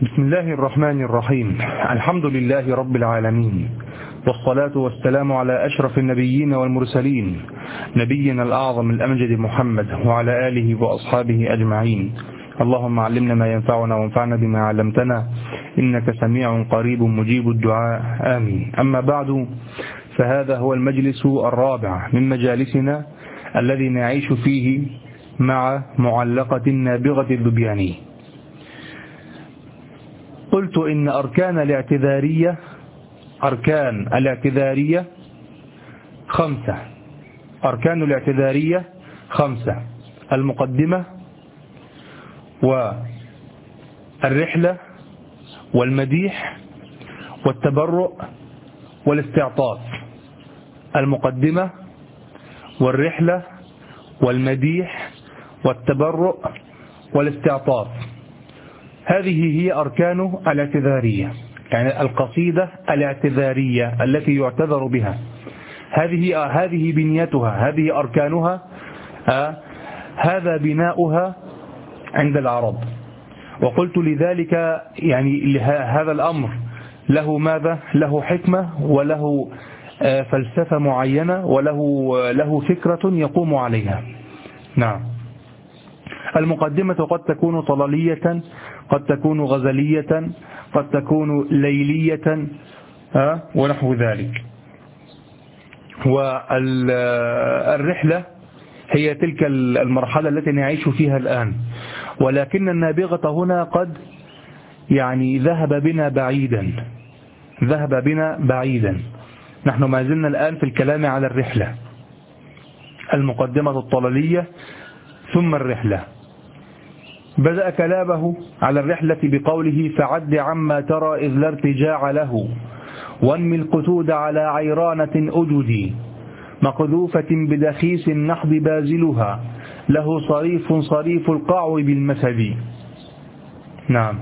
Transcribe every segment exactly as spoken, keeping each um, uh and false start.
بسم الله الرحمن الرحيم. الحمد لله رب العالمين، والصلاة والسلام على أشرف النبيين والمرسلين، نبينا الأعظم الأمجد محمد وعلى آله وأصحابه أجمعين. اللهم علمنا ما ينفعنا وانفعنا بما علمتنا، إنك سميع قريب مجيب الدعاء، آمين. أما بعد، فهذا هو المجلس الرابع من مجالسنا الذي نعيش فيه مع معلقة النابغة الذبياني. قلت إن أركان الاعتذارية أركان الاعتذارية خمسة أركان الاعتذارية خمسة: المقدمة والرحلة والمديح والتبرؤ والاستعطاف. المقدمة والرحلة والمديح والتبرؤ والاستعطاف، هذه هي أركان الاعتذارية، يعني القصيدة الاعتذارية التي يعتذر بها. هذه هذه بنيتها، هذه أركانها، آه هذا بناؤها عند العرب. وقلت لذلك يعني هذا الأمر له ماذا؟ له حكمة وله آه فلسفة معينة وله له فكرة يقوم عليها. نعم. المقدمة قد تكون طلالية، قد تكون غزلية، قد تكون ليلية، آه ونحو ذلك. والرحلة هي تلك المرحلة التي نعيش فيها الآن، ولكن النابغة هنا قد يعني ذهب بنا بعيدا ذهب بنا بعيدا نحن ما زلنا الآن في الكلام على الرحلة، المقدمة الطلالية ثم الرحلة. بدأ كلامه على الرحلة بقوله: فعد عما ترى إذ لا ارتجاع له، وانمي القتود على عيرانة أجدي، مقذوفة بدخيس النحض بازلها، له صريف صريف القعو بالمسد. نعم.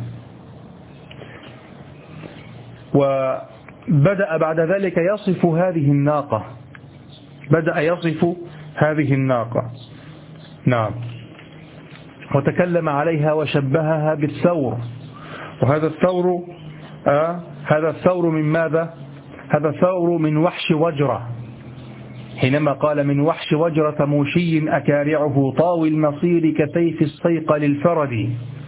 وبدأ بعد ذلك يصف هذه الناقة بدأ يصف هذه الناقة نعم. وتكلم عليها وشبهها بالثور، وهذا الثور آه هذا الثور من ماذا؟ هذا الثور من وحش وجرة، حينما قال: من وحش وجرة موشي أكارعه طاوي المصير كسيف الصيق للفرد.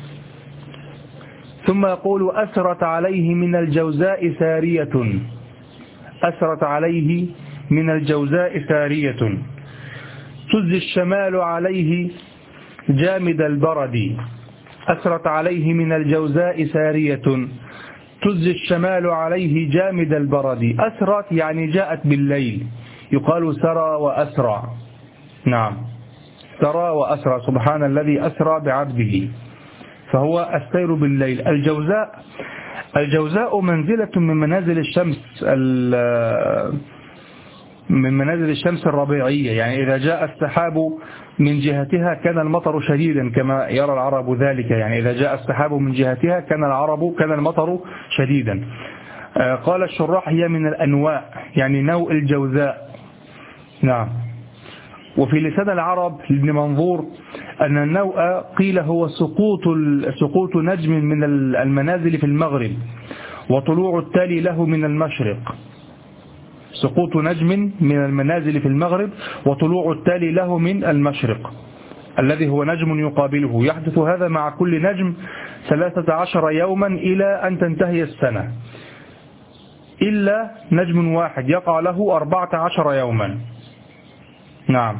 ثم يقول: أسرت عليه من الجوزاء سارية أسرت عليه من الجوزاء سارية تزي الشمال عليه جامد البرد. أسرت عليه من الجوزاء سارية تزي الشمال عليه جامد البرد. أسرت يعني جاءت بالليل، يقال سرى وأسرى. نعم، سرى وأسرى، سبحان الذي أسرى بعبده، فهو السير بالليل. الجوزاء الجوزاء منزلة من منازل الشمس من منازل الشمس الربيعية، يعني إذا جاء السحاب من جهتها كان المطر شديدا كما يرى العرب ذلك، يعني إذا جاء السحاب من جهتها كان العرب كان المطر شديدا. قال الشراح: هي من الأنواء، يعني نوء الجوزاء. نعم. وفي لسان العرب لابن منظور أن النوء قيل هو سقوط سقوط نجم من المنازل في المغرب وطلوع التالي له من المشرق. سقوط نجم من المنازل في المغرب وطلوع التالي له من المشرق، الذي هو نجم يقابله. يحدث هذا مع كل نجم ثلاثة عشر يوما إلى أن تنتهي السنة، إلا نجم واحد يقع له أربعة عشر يوما. نعم.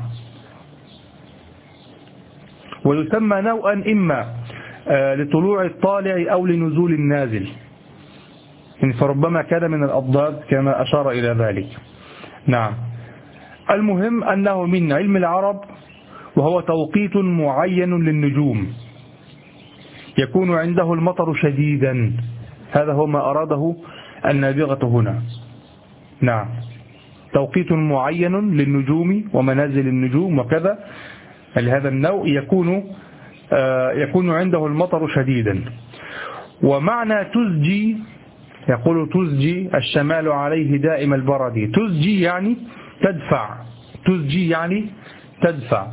ويسمى نوءا إما لطلوع الطالع أو لنزول النازل، فربما كان من الأضداد كما أشار إلى ذلك. نعم. المهم أنه من علم العرب، وهو توقيت معين للنجوم يكون عنده المطر شديدا. هذا هو ما أراده النابغة هنا. نعم، توقيت معين للنجوم ومنازل النجوم وكذا، لهذا النوع يكون يكون عنده المطر شديدا. ومعنى تزجي، يقول: تزجي الشمال عليه دائم البرد. تزجي يعني تدفع تزجي يعني تدفع.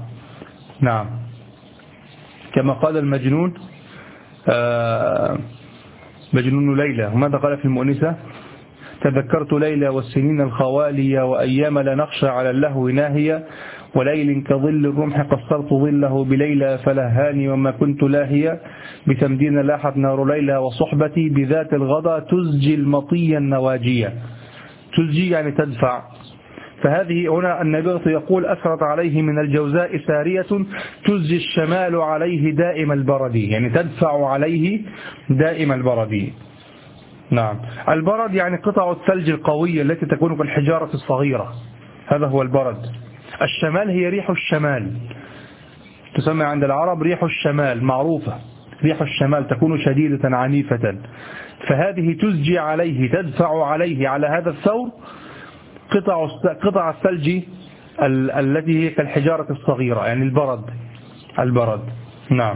نعم. كما قال المجنون: آه مجنون ليلى. وماذا قال في المؤنسة؟ تذكرت ليلى والسنين الخوالية وأيام لا نخشى على اللهو ناهية وليل كظل الرمح قصرت ظله بليلى فلهاني وما كنت لاهية بتمدين لاحت نار ليلى وصحبتي بذات الغضا تزجي المطية النواجية. تزجي يعني تدفع. فهذه هنا النبي يقول أسرت عليه من الجوزاء سارية تزجي الشمال عليه دائم البرد، يعني تدفع عليه دائم البرد. نعم. البرد يعني قطع الثلج القوية التي تكون كالحجارة الصغيرة، هذا هو البرد. الشمال هي ريح الشمال، تسمى عند العرب ريح الشمال، معروفة ريح الشمال تكون شديدة عنيفة. فهذه تزجي عليه تدفع عليه على هذا الثور قطع قطع الثلج التي هي كالحجارة الصغيرة، يعني البرد البرد. نعم.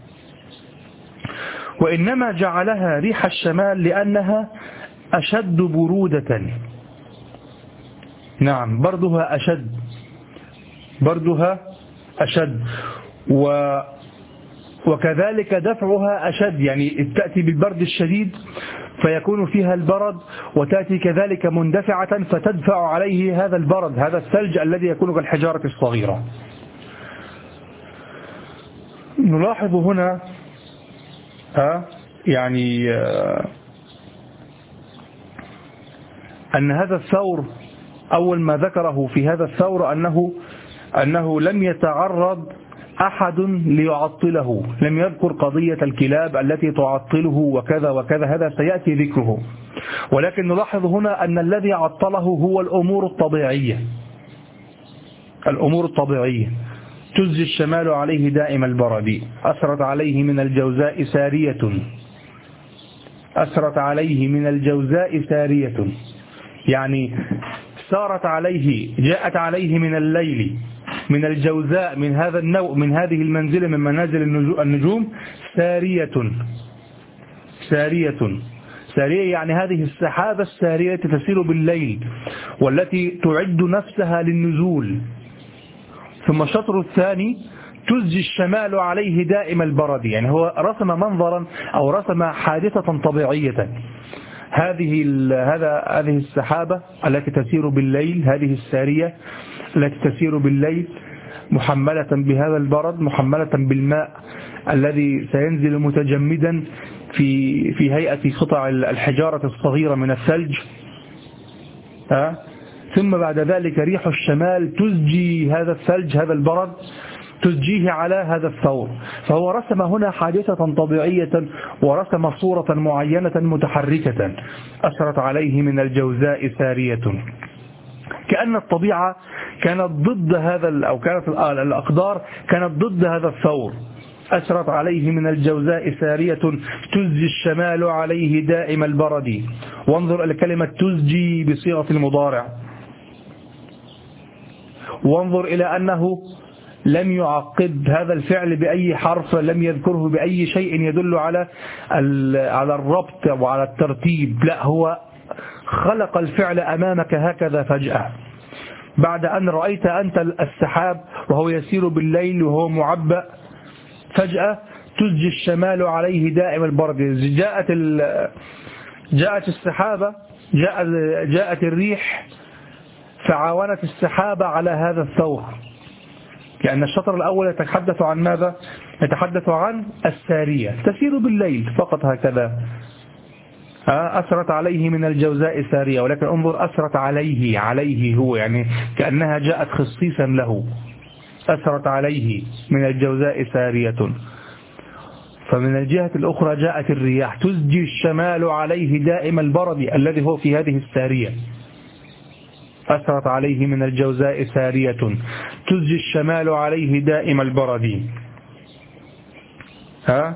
وإنما جعلها ريح الشمال لأنها أشد برودة. نعم، بردها أشد بردها أشد و وكذلك دفعها أشد، يعني تأتي بالبرد الشديد فيكون فيها البرد، وتأتي كذلك مندفعة فتدفع عليه هذا البرد، هذا الثلج الذي يكون كالحجارة الصغيرة. نلاحظ هنا ها يعني أن هذا الثور أول ما ذكره في هذا الثور أنه أنه لم يتعرض أحد ليعطله، لم يذكر قضية الكلاب التي تعطله وكذا وكذا، هذا سيأتي ذكره. ولكن نلاحظ هنا أن الذي عطله هو الأمور الطبيعية، الأمور الطبيعية. تزجي الشمال عليه دائم البرد، أسرت عليه من الجوزاء سارية، أسرت عليه من الجوزاء سارية، يعني سارت عليه، جاءت عليه من الليل، من الجوزاء، من هذا النوع، من هذه المنزلة من منازل النجوم، سارية سارية سارية يعني هذه السحابة السارية تسير بالليل والتي تعد نفسها للنزول. ثم الشطر الثاني تزجي الشمال عليه دائم البرد، يعني هو رسم منظرا أو رسم حادثة طبيعية. هذه هذا هذه السحابة التي تسير بالليل، هذه السارية التي تسير بالليل محملة بهذا البرد، محملة بالماء الذي سينزل متجمدا في في هيئة قطع الحجارة الصغيرة من الثلج. ها؟ ثم بعد ذلك ريح الشمال تزجي هذا الثلج، هذا البرد تزجيه على هذا الثور. فهو رسم هنا حادثة طبيعية ورسم صورة معينة متحركة. أسرت عليه من الجوزاء سارية، كأن الطبيعة كانت ضد هذا، أو كانت الأقدار كانت ضد هذا الثور. أسرت عليه من الجوزاء سارية تزجي الشمال عليه دائم البرد. وانظر إلى كلمة تزجي بصيغة المضارع، وانظر إلى أنه لم يعقد هذا الفعل بأي حرف، لم يذكره بأي شيء يدل على على الربط وعلى الترتيب، لا، هو خلق الفعل أمامك هكذا فجأة. بعد أن رأيت أنت السحاب وهو يسير بالليل وهو معبأ، فجأة تزجي الشمال عليه دائم البرد. جاءت جاءت السحابة، جاء جاءت الريح فعاونت السحابة على هذا الثور، لأن الشطر الأول يتحدث عن ماذا؟ يتحدث عن السارية تسير بالليل فقط هكذا. أسرت عليه من الجوزاء سارية، ولكن انظر أسرت عليه، عليه هو يعني كأنها جاءت خصيصا له. أسرت عليه من الجوزاء سارية. فمن الجهة الأخرى جاءت الرياح تزجي الشمال عليه دائم البرد الذي هو في هذه السارية. أسرت عليه من الجوزاء سارية تزجي الشمال عليه دائم البرد. ها؟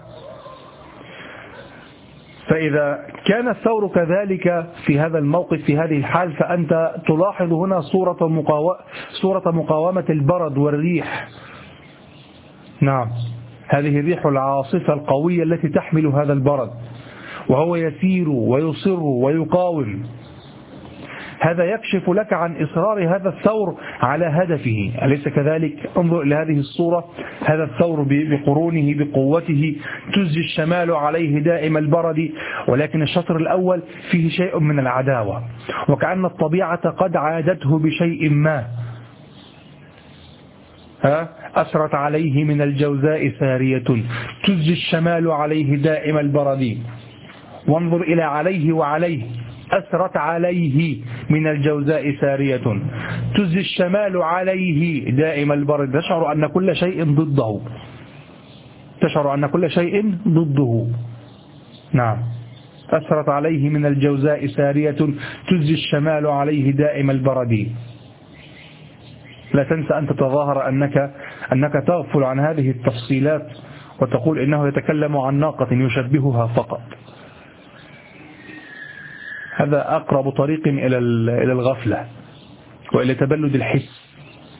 فإذا كان الثور كذلك في هذا الموقف في هذه الحال، فأنت تلاحظ هنا صورة مقاومة صورة مقاومة البرد والريح. نعم، هذه الريح العاصفة القوية التي تحمل هذا البرد وهو يسير ويصر ويقاوم. هذا يكشف لك عن إصرار هذا الثور على هدفه، أليس كذلك؟ انظر إلى هذه الصورة، هذا الثور بقرونه بقوته تزجي الشمال عليه دائم البرد، ولكن الشطر الأول فيه شيء من العداوة، وكأن الطبيعة قد عادته بشيء ما. ها أسرت عليه من الجوزاء سارية تزجي الشمال عليه دائم البرد. وانظر إلى عليه وعليه، أسرت عليه من الجوزاء سارية تزجي الشمال عليه دائم البرد. تشعر أن كل شيء ضده، تشعر أن كل شيء ضده. نعم، أسرت عليه من الجوزاء سارية تزجي الشمال عليه دائم البرد. لا تنسى أن تتظاهر أنك, أنك تغفل عن هذه التفصيلات وتقول إنه يتكلم عن ناقة يشبهها فقط. هذا أقرب طريق إلى إلى الغفلة وإلى تبلد الحس.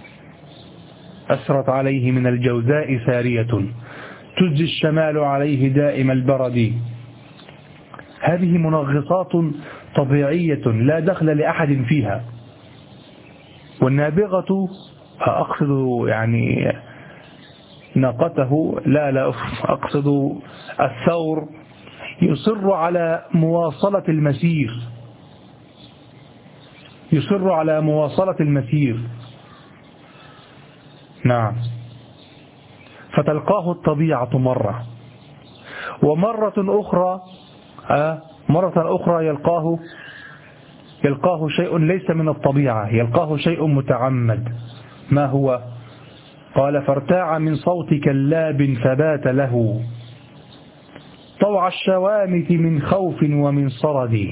أسرت عليه من الجوزاء سارية تزجي الشمال عليه دائم البرد. هذه منغصات طبيعية لا دخل لأحد فيها. والنابغة، أقصد يعني ناقته، لا لا أقصد الثور، يصر على مواصلة المسير، يصر على مواصلة المسير. نعم، فتلقاه الطبيعة مرة، ومرة أخرى آه مرة أخرى يلقاه يلقاه شيء ليس من الطبيعة، يلقاه شيء متعمد. ما هو؟ قال فارتاع من صوت كلاب فبات له طوع الشوامت من خوف ومن صرد.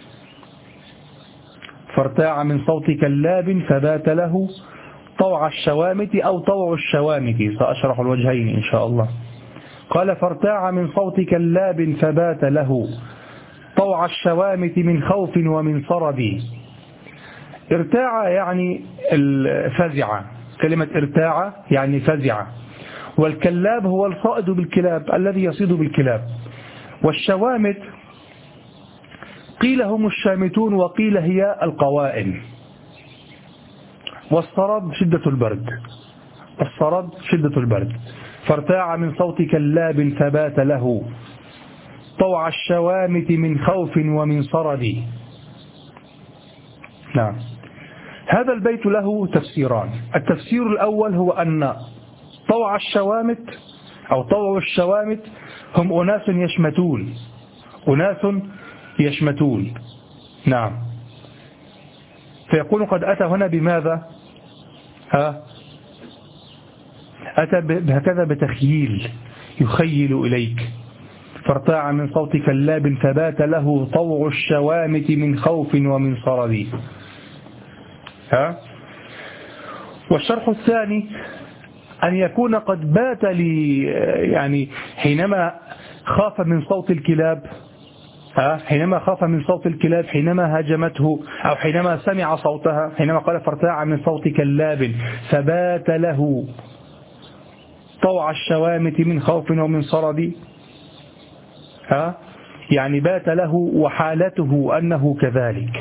فارتاع من صوت كلاب فبات له طوع الشوامت أو طوع الشوامت، سأشرح الوجهين إن شاء الله. قال فارتاع من صوت كلاب فبات له طوع الشوامت من خوف ومن صرد. ارتاع يعني الفزع، كلمة ارتاع يعني فزع، والكلاب هو الصائد بالكلاب الذي يصيد بالكلاب. والشوامت قيل هم الشامتون وقيل هي القوائم. والصرد شدة البرد، الصرد شدة البرد. فارتاع من صوت كلاب فبات له طوع الشوامت من خوف ومن صرد. نعم، هذا البيت له تفسيران. التفسير الأول هو أن طوع الشوامت أو طوع الشوامت هم أناس يشمتون، أناس يشمتون. نعم، فيكون قد أتى هنا بماذا؟ ها؟ أتى بهكذا بتخييل، يخيل إليك. فارتاع من صوت كلاب فبات له طوع الشوامت من خوف ومن صرد. ها؟ والشرح الثاني أن يكون قد بات لي، يعني حينما خاف من صوت الكلاب، ها؟ حينما خاف من صوت الكلاب، حينما هاجمته أو حينما سمع صوتها، حينما قال فارتاع من صوت كلاب فبات له طوع الشوامت من خوف ومن صرد، ها؟ يعني بات له وحالته أنه كذلك،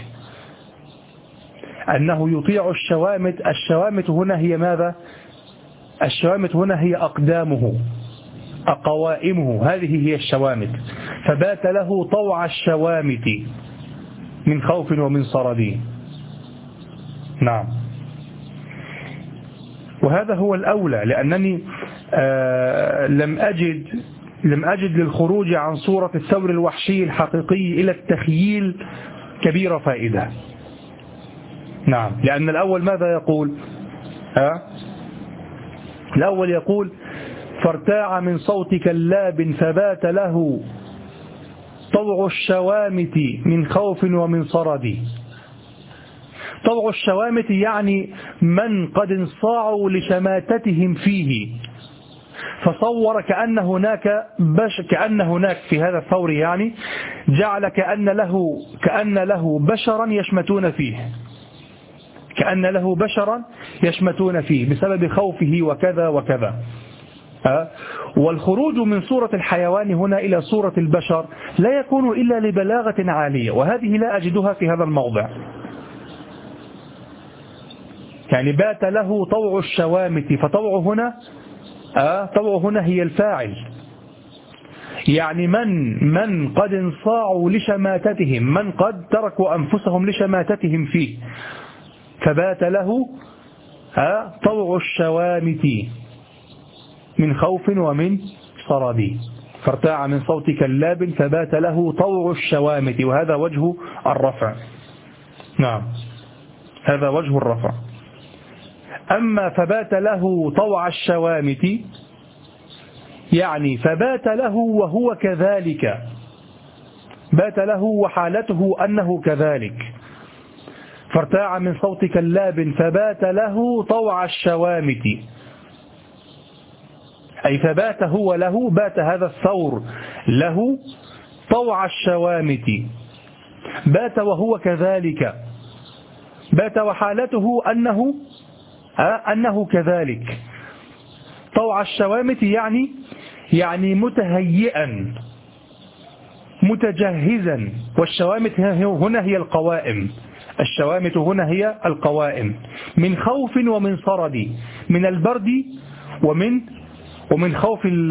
أنه يطيع الشوامت. الشوامت هنا هي ماذا؟ الشوامت هنا هي أقدامه، أقوائمه، هذه هي الشوامت. فبات له طوع الشوامت من خوف ومن صرد. نعم، وهذا هو الأولى، لأنني آه لم أجد لم أجد للخروج عن صورة الثور الوحشي الحقيقي إلى التخييل كبيرة فائدة. نعم، لأن الأول ماذا يقول؟ ها؟ الأول يقول فارتاع من صوت كلاب فبات له طوع الشوامت من خوف ومن صرد. طوع الشوامت يعني من قد انصاعوا لشماتتهم فيه، فصور كأن هناك بش كأن هناك في هذا الثور، يعني جعل كأن له كأن له بشرا يشمتون فيه، كأن له بشرا يشمتون فيه بسبب خوفه وكذا وكذا. أه؟ والخروج من صورة الحيوان هنا إلى صورة البشر لا يكون إلا لبلاغة عالية، وهذه لا أجدها في هذا الموضع. يعني بات له طوع الشوامت، فطوع هنا آه طوع هنا هي الفاعل، يعني من من قد انصاعوا لشماتتهم، من قد تركوا أنفسهم لشماتتهم فيه، فبات له آه طوع الشوامت من خوف ومن صرد، فارتاع من صوت كلاب فبات له طوع الشوامت، وهذا وجه الرفع. نعم هذا وجه الرفع. أما فبات له طوع الشوامت يعني فبات له وهو كذلك، بات له وحالته أنه كذلك، فارتاع من صوت كلاب فبات له طوع الشوامت، أي فبات هو له، بات هذا الثور له طوع الشوامت، بات وهو كذلك، بات وحالته أنه أنه كذلك. طوع الشوامت يعني يعني متهيئا متجهزا، والشوامت هنا هي القوائم، الشوامت هنا هي القوائم، من خوف ومن صرد، من البرد ومن ومن خوف ال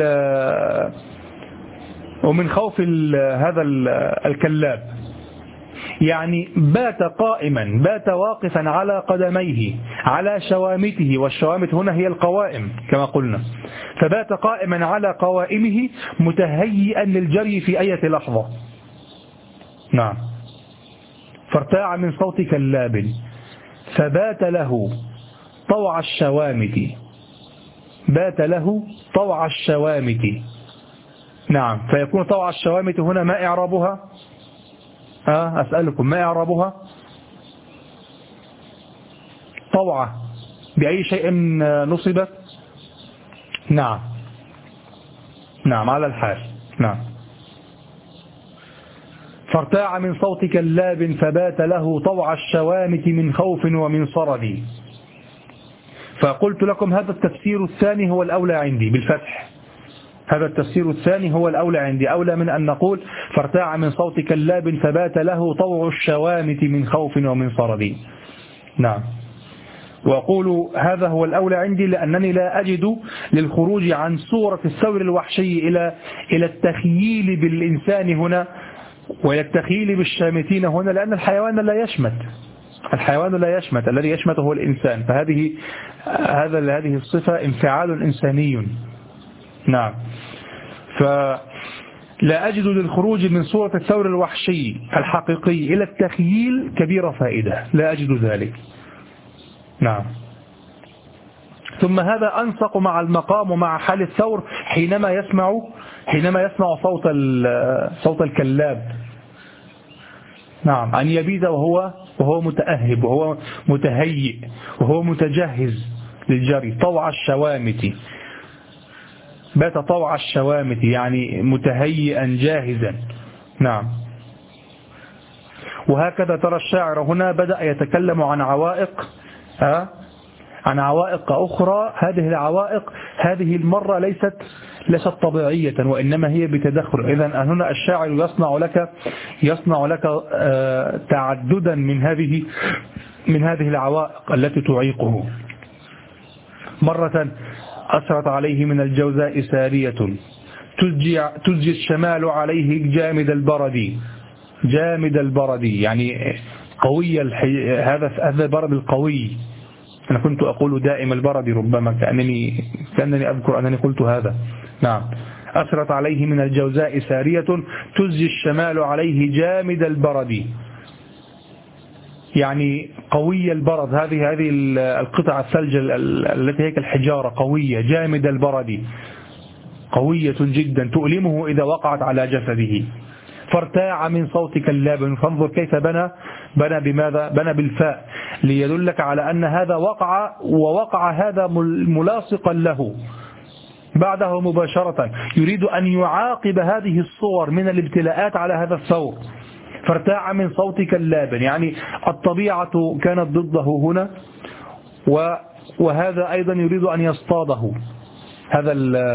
ومن خوف ال هذا ال الكلاب، يعني بات قائما، بات واقفا على قدميه على شوامته، والشوامت هنا هي القوائم كما قلنا، فبات قائما على قوائمه متهيئا للجري في أي لحظة. نعم فارتاع من صوت كلاب فبات له طوع الشوامت، بات له طوع الشوامت. نعم فيكون طوع الشوامت هنا ما إعرابها؟ أه أسألكم ما إعرابها؟ طوعة بأي شيء نصبت؟ نعم نعم على الحال. نعم فارتاع من صوت كلاب فبات له طوع الشوامت من خوف ومن صرد. فقلت لكم هذا التفسير الثاني هو الأولى عندي بالفتح، هذا التفسير الثاني هو الأولى عندي، أولى من أن نقول فارتاع من صوت كلاب فبات له طوع الشوامت من خوف ومن صرد. نعم وأقول هذا هو الأولى عندي لأنني لا أجد للخروج عن صورة الثور الوحشي إلى إلى التخييل بالإنسان هنا وإلى التخييل بالشامتين هنا، لأن الحيوان لا يشمت، الحيوان لا يشمت، الذي يشمت هو الإنسان، فهذه هذا هذه الصفة انفعال إنساني. نعم فلا أجد للخروج من صورة الثور الوحشي الحقيقي إلى التخييل كبير فائدة، لا أجد ذلك. نعم ثم هذا أنسق مع المقام ومع حال الثور حينما يسمع حينما يسمع صوت صوت الكلاب. نعم أن يبيد وهو وهو متأهب وهو متهيئ وهو متجهز للجري. طوع الشوامت، بات طوع الشوامت يعني متهيئا جاهزا. نعم وهكذا ترى الشاعر هنا بدأ يتكلم عن عوائق ها عن عوائق أخرى. هذه العوائق هذه المرة ليست ليست طبيعية وإنما هي بتدخل. إذن هنا الشاعر يصنع لك يصنع لك تعددا من هذه من هذه العوائق التي تعيقه. مرة أسرت عليه من الجوزاء سارية تزجي تزجي الشمال عليه جامد البرد. جامد البرد يعني قوي الحي... هذا هذا البرد القوي. أنا كنت أقول دائم البرد ربما كأنني كأنني أذكر أنني قلت هذا. نعم أسرت عليه من الجوزاء سارية تزجي الشمال عليه جامد البرد يعني قوي البرد. هذه هذه القطع الثلج التي هي كالحجارة قوية. جامد البرد قوية جدا تؤلمه إذا وقعت على جسده. فارتاع من صوت كلاب. فانظر كيف بنى بنى بماذا؟ بنى بالفاء ليدلك على أن هذا وقع ووقع هذا ملاصقا له بعده مباشرة. يريد أن يعاقب هذه الصور من الابتلاءات على هذا الثور. فارتاع من صوت كلاب يعني الطبيعة كانت ضده هنا وهذا أيضا يريد أن يصطاده. هذا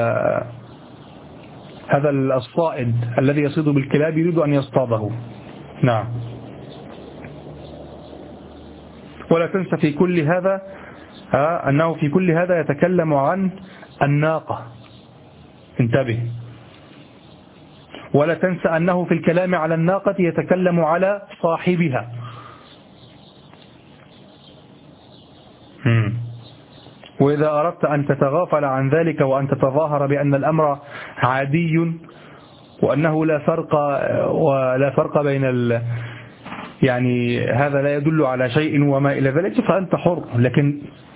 هذا الصائد الذي يصيد بالكلاب يريد أن يصطاده. نعم ولا تنسى في كل هذا أنه في كل هذا يتكلم عن الناقة. انتبه، ولا تنسى أنه في الكلام على الناقة يتكلم على صاحبها. وإذا أردت أن تتغافل عن ذلك وأن تتظاهر بأن الأمر عادي وأنه لا فرق ولا فرق بين ال يعني هذا لا يدل على شيء وما إلى ذلك فأنت حر. لكن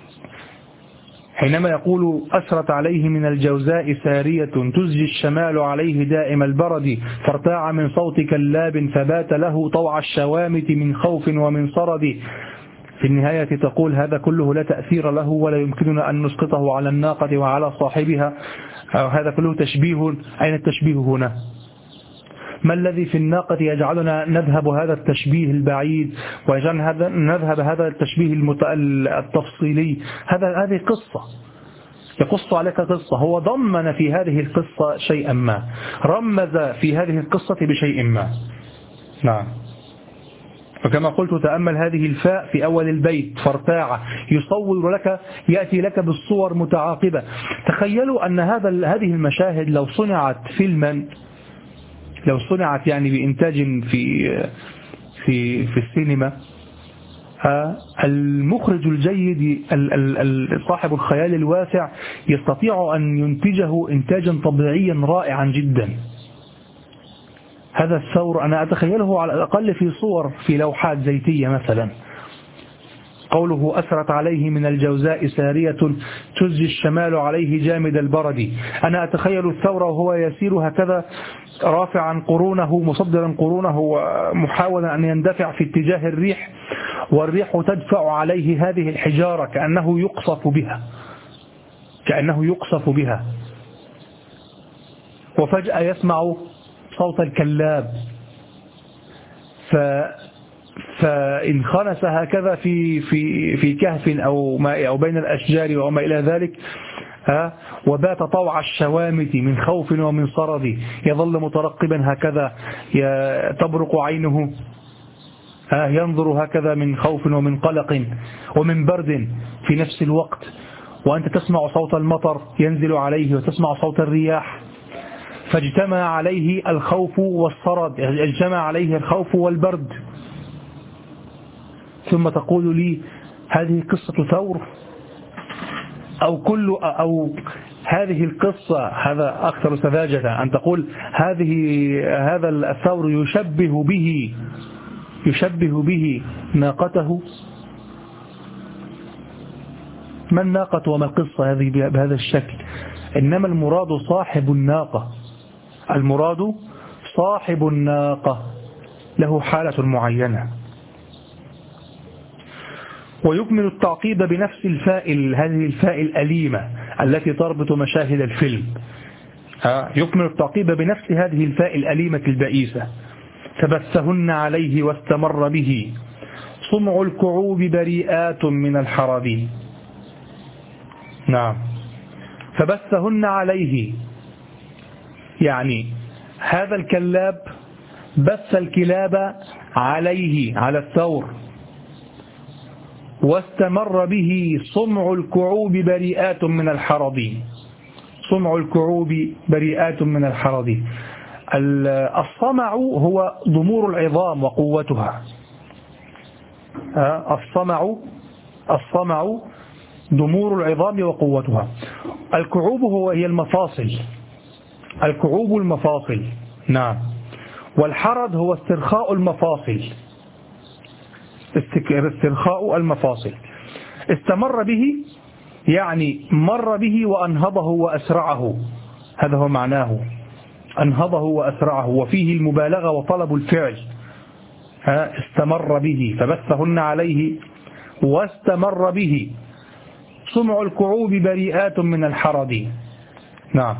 حينما يقول أسرت عليه من الجوزاء سارية تزجي الشمال عليه دائم البرد فارتاع من صوت كلاب فبات له طوع الشوامت من خوف ومن صرد، في النهاية تقول هذا كله لا تأثير له ولا يمكننا أن نسقطه على الناقة وعلى صاحبها، هذا كله تشبيه. أين التشبيه هنا؟ ما الذي في الناقة يجعلنا نذهب هذا التشبيه البعيد ويجعلنا نذهب هذا التشبيه التفصيلي؟ هذا هذه قصة يقص عليك قصة، هو ضمن في هذه القصة شيئا ما، رمز في هذه القصة بشيء ما. نعم. وكما قلت تأمل هذه الفاء في أول البيت فارتاع، يصور لك يأتي لك بالصور متعاقبة. تخيلوا أن هذا هذه المشاهد لو صنعت فيلما، لو صنعت يعني بإنتاج في في في السينما، المخرج الجيد صاحب الخيال الواسع يستطيع أن ينتجه إنتاجا طبيعيا رائعا جدا. هذا الثور أنا أتخيله على الأقل في صور في لوحات زيتية مثلا. قوله أسرت عليه من الجوزاء سارية تزجي الشمال عليه جامد البرد، أنا أتخيل الثور وهو يسير هكذا رافعا قرونه مصدرا قرونه ومحاولا أن يندفع في اتجاه الريح، والريح تدفع عليه هذه الحجارة كأنه يقصف بها كأنه يقصف بها وفجأة يسمع صوت الكلاب ف فانخنس هكذا في في في كهف أو ما أو بين الأشجار وما إلى ذلك، ها وبات طوع الشوامت من خوف ومن صرد، يظل مترقبا هكذا تبرق عينه، ها ينظر هكذا من خوف ومن قلق ومن برد في نفس الوقت، وأنت تسمع صوت المطر ينزل عليه وتسمع صوت الرياح، فاجتمع عليه الخوف والصرد، اجتمع عليه الخوف والبرد. ثم تقول لي هذه قصة ثور أو كل أو هذه القصة، هذا أكثر سذاجة أن تقول هذه هذا الثور يشبه به يشبه به ناقته. ما الناقة وما القصة هذه بهذا الشكل؟ إنما المراد صاحب الناقة، المراد صاحب الناقة له حالة معينة. ويكمل التعقيب بنفس الفاء، هذه الفاء الأليمة التي تربط مشاهد الفيلم، يكمل التعقيب بنفس هذه الفاء الأليمة البئيسة. فبثهن عليه واستمر به صمع الكعوب بريئات من الحرب. نعم، فبثهن عليه يعني هذا الكلاب بث الكلاب عليه على الثور، واستمر به صمع الكعوب بريئات من الحرب. صمع الكعوب بريئات من الحرب. الصمع هو ضمور العظام وقوتها. الصمع الصمع ضمور العظام وقوتها. الكعوب هو هي المفاصل، الكعوب المفاصل. نعم. والحرد هو استرخاء المفاصل، استرخاء المفاصل. استمر به يعني مر به وأنهضه وأسرعه، هذا هو معناه، أنهضه وأسرعه، وفيه المبالغة وطلب الفعل. استمر به فبثهن عليه واستمر به صمع الكعوب بريئات من الحرد. نعم.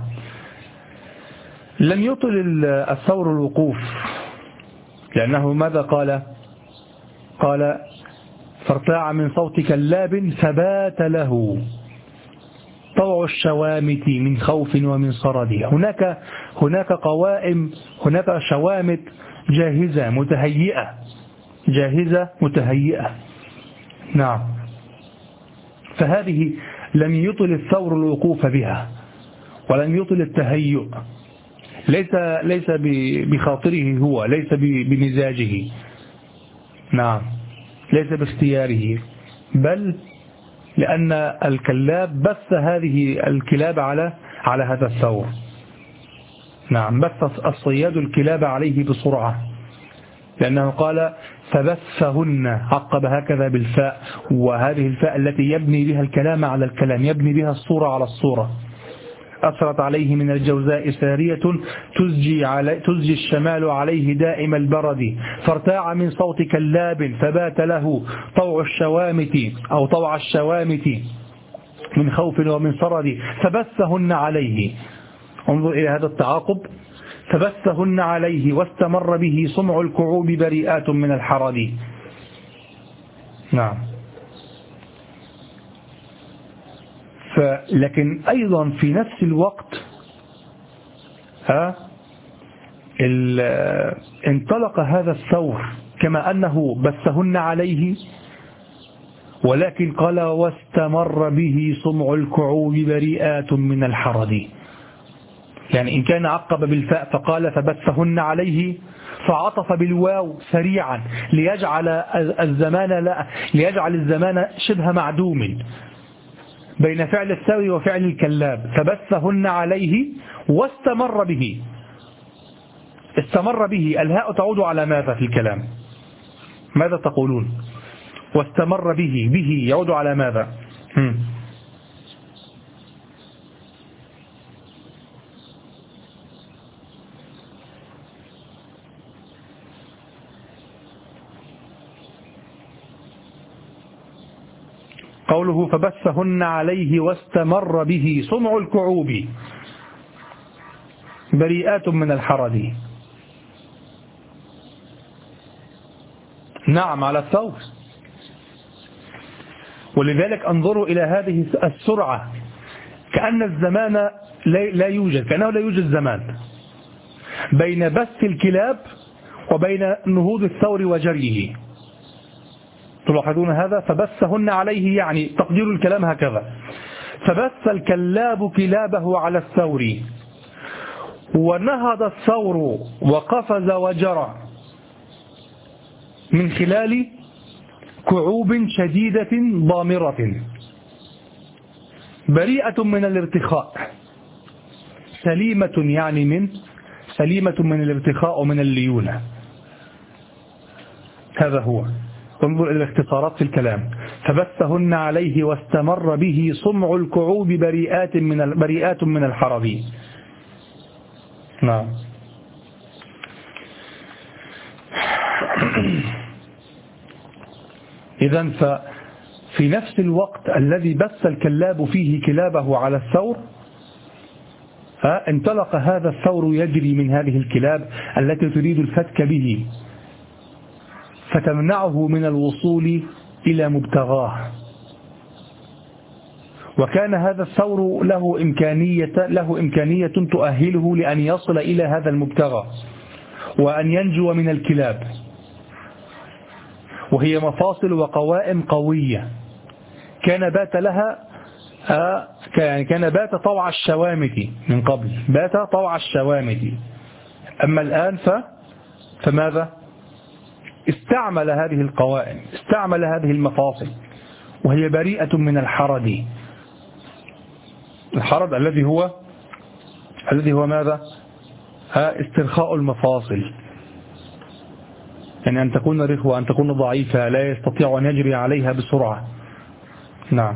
لم يطل الثور الوقوف، لأنه ماذا قال؟ قال فارتاع من صوت كلاب فبات له طوع الشوامت من خوف ومن صرد. هناك هناك قوائم، هناك شوامت جاهزة متهيئة، جاهزة متهيئة. نعم. فهذه لم يطل الثور الوقوف بها ولم يطل التهيؤ، ليس ليس بخاطره هو، ليس بمزاجه، نعم، ليس باختياره، بل لأن الكلاب بث هذه الكلاب على على هذا الثور. نعم، بث الصياد الكلاب عليه بسرعة، لأنه قال فبثهن، عقب هكذا بالفاء، وهذه الفاء التي يبني بها الكلام على الكلام، يبني بها الصورة على الصورة. أثرت عليه من الجوزاء سارية تزجي, علي تزجي الشمال عليه دائم البرد، فارتاع من صوت كلاب فبات له طوع الشوامت أو طوع الشوامت من خوف ومن صرد، فبثهن عليه. انظر إلى هذا التعاقب، فبثهن عليه واستمر به صمع الكعوب بريئات من الحرد. نعم. لكن أيضا في نفس الوقت ها انطلق هذا الثور كما أنه بثهن عليه، ولكن قال واستمر به صمع الكعوب بريئات من الحرد. يعني إن كان عقب بالفاء فقال فبثهن عليه، فعطف بالواو سريعا ليجعل الزمان لا ليجعل الزمان شبه معدوم بين فعل الثور وفعل الكلاب، فبثهن عليه واستمر به. استمر به، الهاء تعود على ماذا في الكلام؟ ماذا تقولون؟ واستمر به، به يعود على ماذا؟ هم. قوله فبثهن عليه واستمر به صمع الكعوب بريئات من الحرد. نعم، على الثور. ولذلك انظروا إلى هذه السرعة، كأن الزمان لا يوجد، كأنه لا يوجد زمان بين بث الكلاب وبين نهوض الثور وجريه. تلاحظون هذا؟ فبثهن عليه، يعني تقدير الكلام هكذا: فبث الكلاب كلابه على الثور، ونهض الثور وقفز وجرى من خلال كعوب شديدة ضامرة بريئة من الارتخاء، سليمة، يعني من سليمة من الارتخاء ومن الليونة. هذا هو. انظر إلى الاختصارات في الكلام: فبثهن عليه واستمر به صمع الكعوب بريئات من بريئات من الحرب. نعم. إذن ففي نفس الوقت الذي بث الكلاب فيه كلابه على الثور، انطلق هذا الثور يجري من هذه الكلاب التي تريد الفتك به، فتمنعه من الوصول إلى مبتغاه. وكان هذا الثور له إمكانية له إمكانية تؤهله لأن يصل إلى هذا المبتغى وأن ينجو من الكلاب، وهي مفاصل وقوائم قوية. كان بات لها كان كان بات طوع الشوامت من قبل، بات طوع الشوامت. أما الآن ف فماذا؟ استعمل هذه القوائم، استعمل هذه المفاصل، وهي بريئة من الحرد. الحرد الذي هو الذي هو ماذا؟ استرخاء المفاصل، يعني أن تكون رخوة، أن تكون ضعيفة، لا يستطيع أن يجري عليها بسرعة. نعم.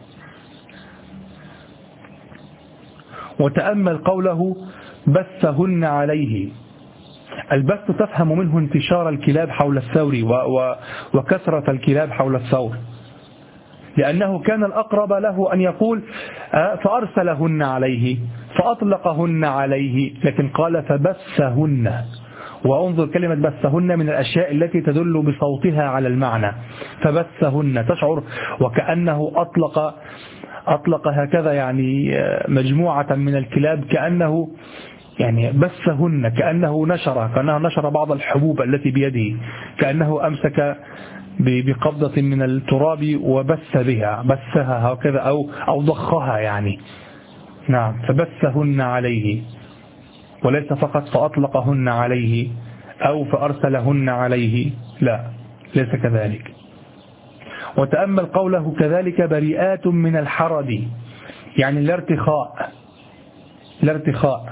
وتأمل قوله بثهن عليه. البث تفهم منه انتشار الكلاب حول الثور وكثرة الكلاب حول الثور، لأنه كان الأقرب له أن يقول فأرسلهن عليه فأطلقهن عليه، لكن قال فبثهن. وانظر كلمة بثهن من الأشياء التي تدل بصوتها على المعنى. فبثهن، تشعر وكأنه أطلق أطلق هكذا يعني مجموعة من الكلاب، كأنه يعني بثهن كأنه نشر كأنه نشر بعض الحبوب التي بيده، كأنه أمسك بقبضة من التراب وبث بها بثها هكذا أو أو ضخها يعني. نعم، فبثهن عليه، وليس فقط فأطلقهن عليه أو فأرسلهن عليه، لا ليس كذلك. وتأمل قوله كذلك بريئات من الحرد، يعني الارتخاء الارتخاء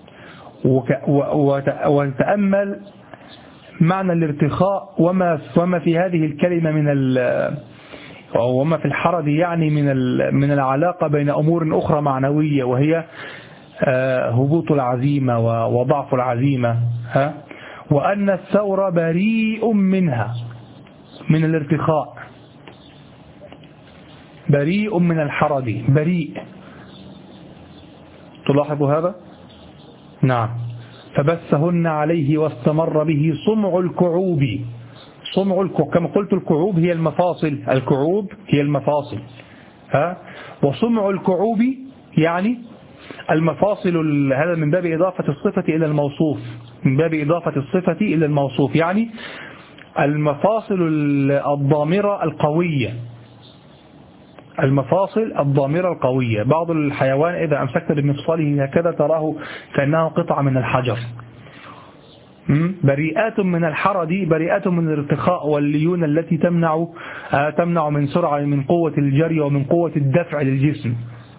وتأمل معنى الارتخاء وما وما في هذه الكلمة من وما في الحرد، يعني من من العلاقة بين أمور أخرى معنوية، وهي هبوط العزيمة وضعف العزيمة، ها، وأن الثور بريء منها، من الارتخاء، بريء من الحرد، بريء. تلاحظ هذا؟ نعم. فبثهن عليه واستمر به صمع الكعوب. صمع الكعوب كما قلت، الكعوب هي المفاصل، الكعوب هي المفاصل، ها، وصمع الكعوب يعني المفاصل. هذا من باب إضافة الصفة إلى الموصوف، من باب إضافة الصفة إلى الموصوف، يعني المفاصل الضامرة القوية، المفاصل الضامرة القوية. بعض الحيوان إذا أمسكت بمفصله هكذا تراه كأنه قطعة من الحجر. بريئات من الحرد، بريئات من الارتخاء والليون التي تمنع تمنع من سرعة، من قوة الجري ومن قوة الدفع للجسم.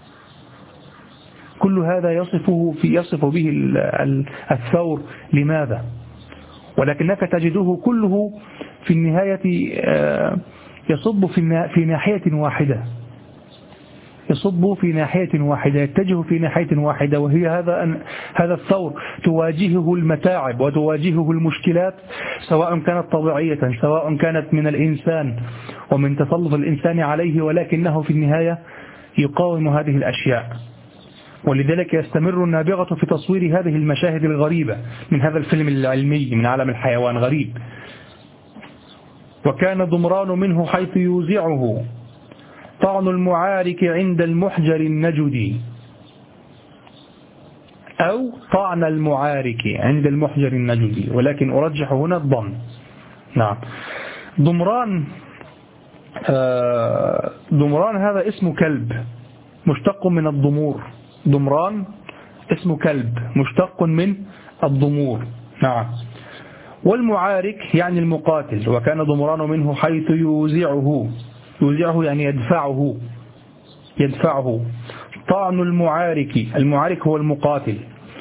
كل هذا يصفه في يصف به الثور. لماذا؟ ولكنك تجده كله في النهاية يصب في ناحية واحدة، يصب في ناحية واحدة، يتجه في ناحية واحدة، وهي هذا هذا الثور تواجهه المتاعب وتواجهه المشكلات، سواء كانت طبيعية سواء كانت من الإنسان ومن تسلط الإنسان عليه، ولكنه في النهاية يقاوم هذه الأشياء. ولذلك يستمر النابغة في تصوير هذه المشاهد الغريبة من هذا الفيلم العلمي من عالم الحيوان غريب. وكان ضمران منه حيث يوزعه طعن المعارك عند المحجر النجدي، أو طعن المعارك عند المحجر النجدي، ولكن أرجح هنا الضم. نعم. ضمران آه ضمران هذا اسم كلب مشتق من الضمور. ضمران اسم كلب مشتق من الضمور. نعم. والمعارك يعني المقاتل. وكان ضمران منه حيث يوزعه، يوزعه يعني يدفعه، يدفعه. طعن المعارك، المعارك هو المقاتل.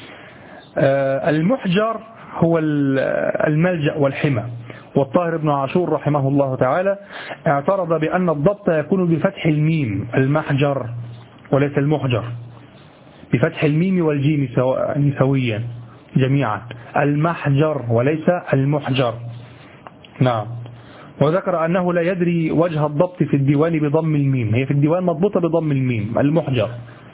المحجر هو الملجأ والحمى. والطاهر بن عاشور رحمه الله تعالى اعترض بأن الضبط يكون بفتح الميم، المحجر وليس المحجر، بفتح الميم والجيم سويا جميعا، المحجر وليس المحجر. نعم. وذكر أنه لا يدري وجه الضبط في الديوان بضم الميم، هي في الديوان مضبوطة بضم الميم، المحجر.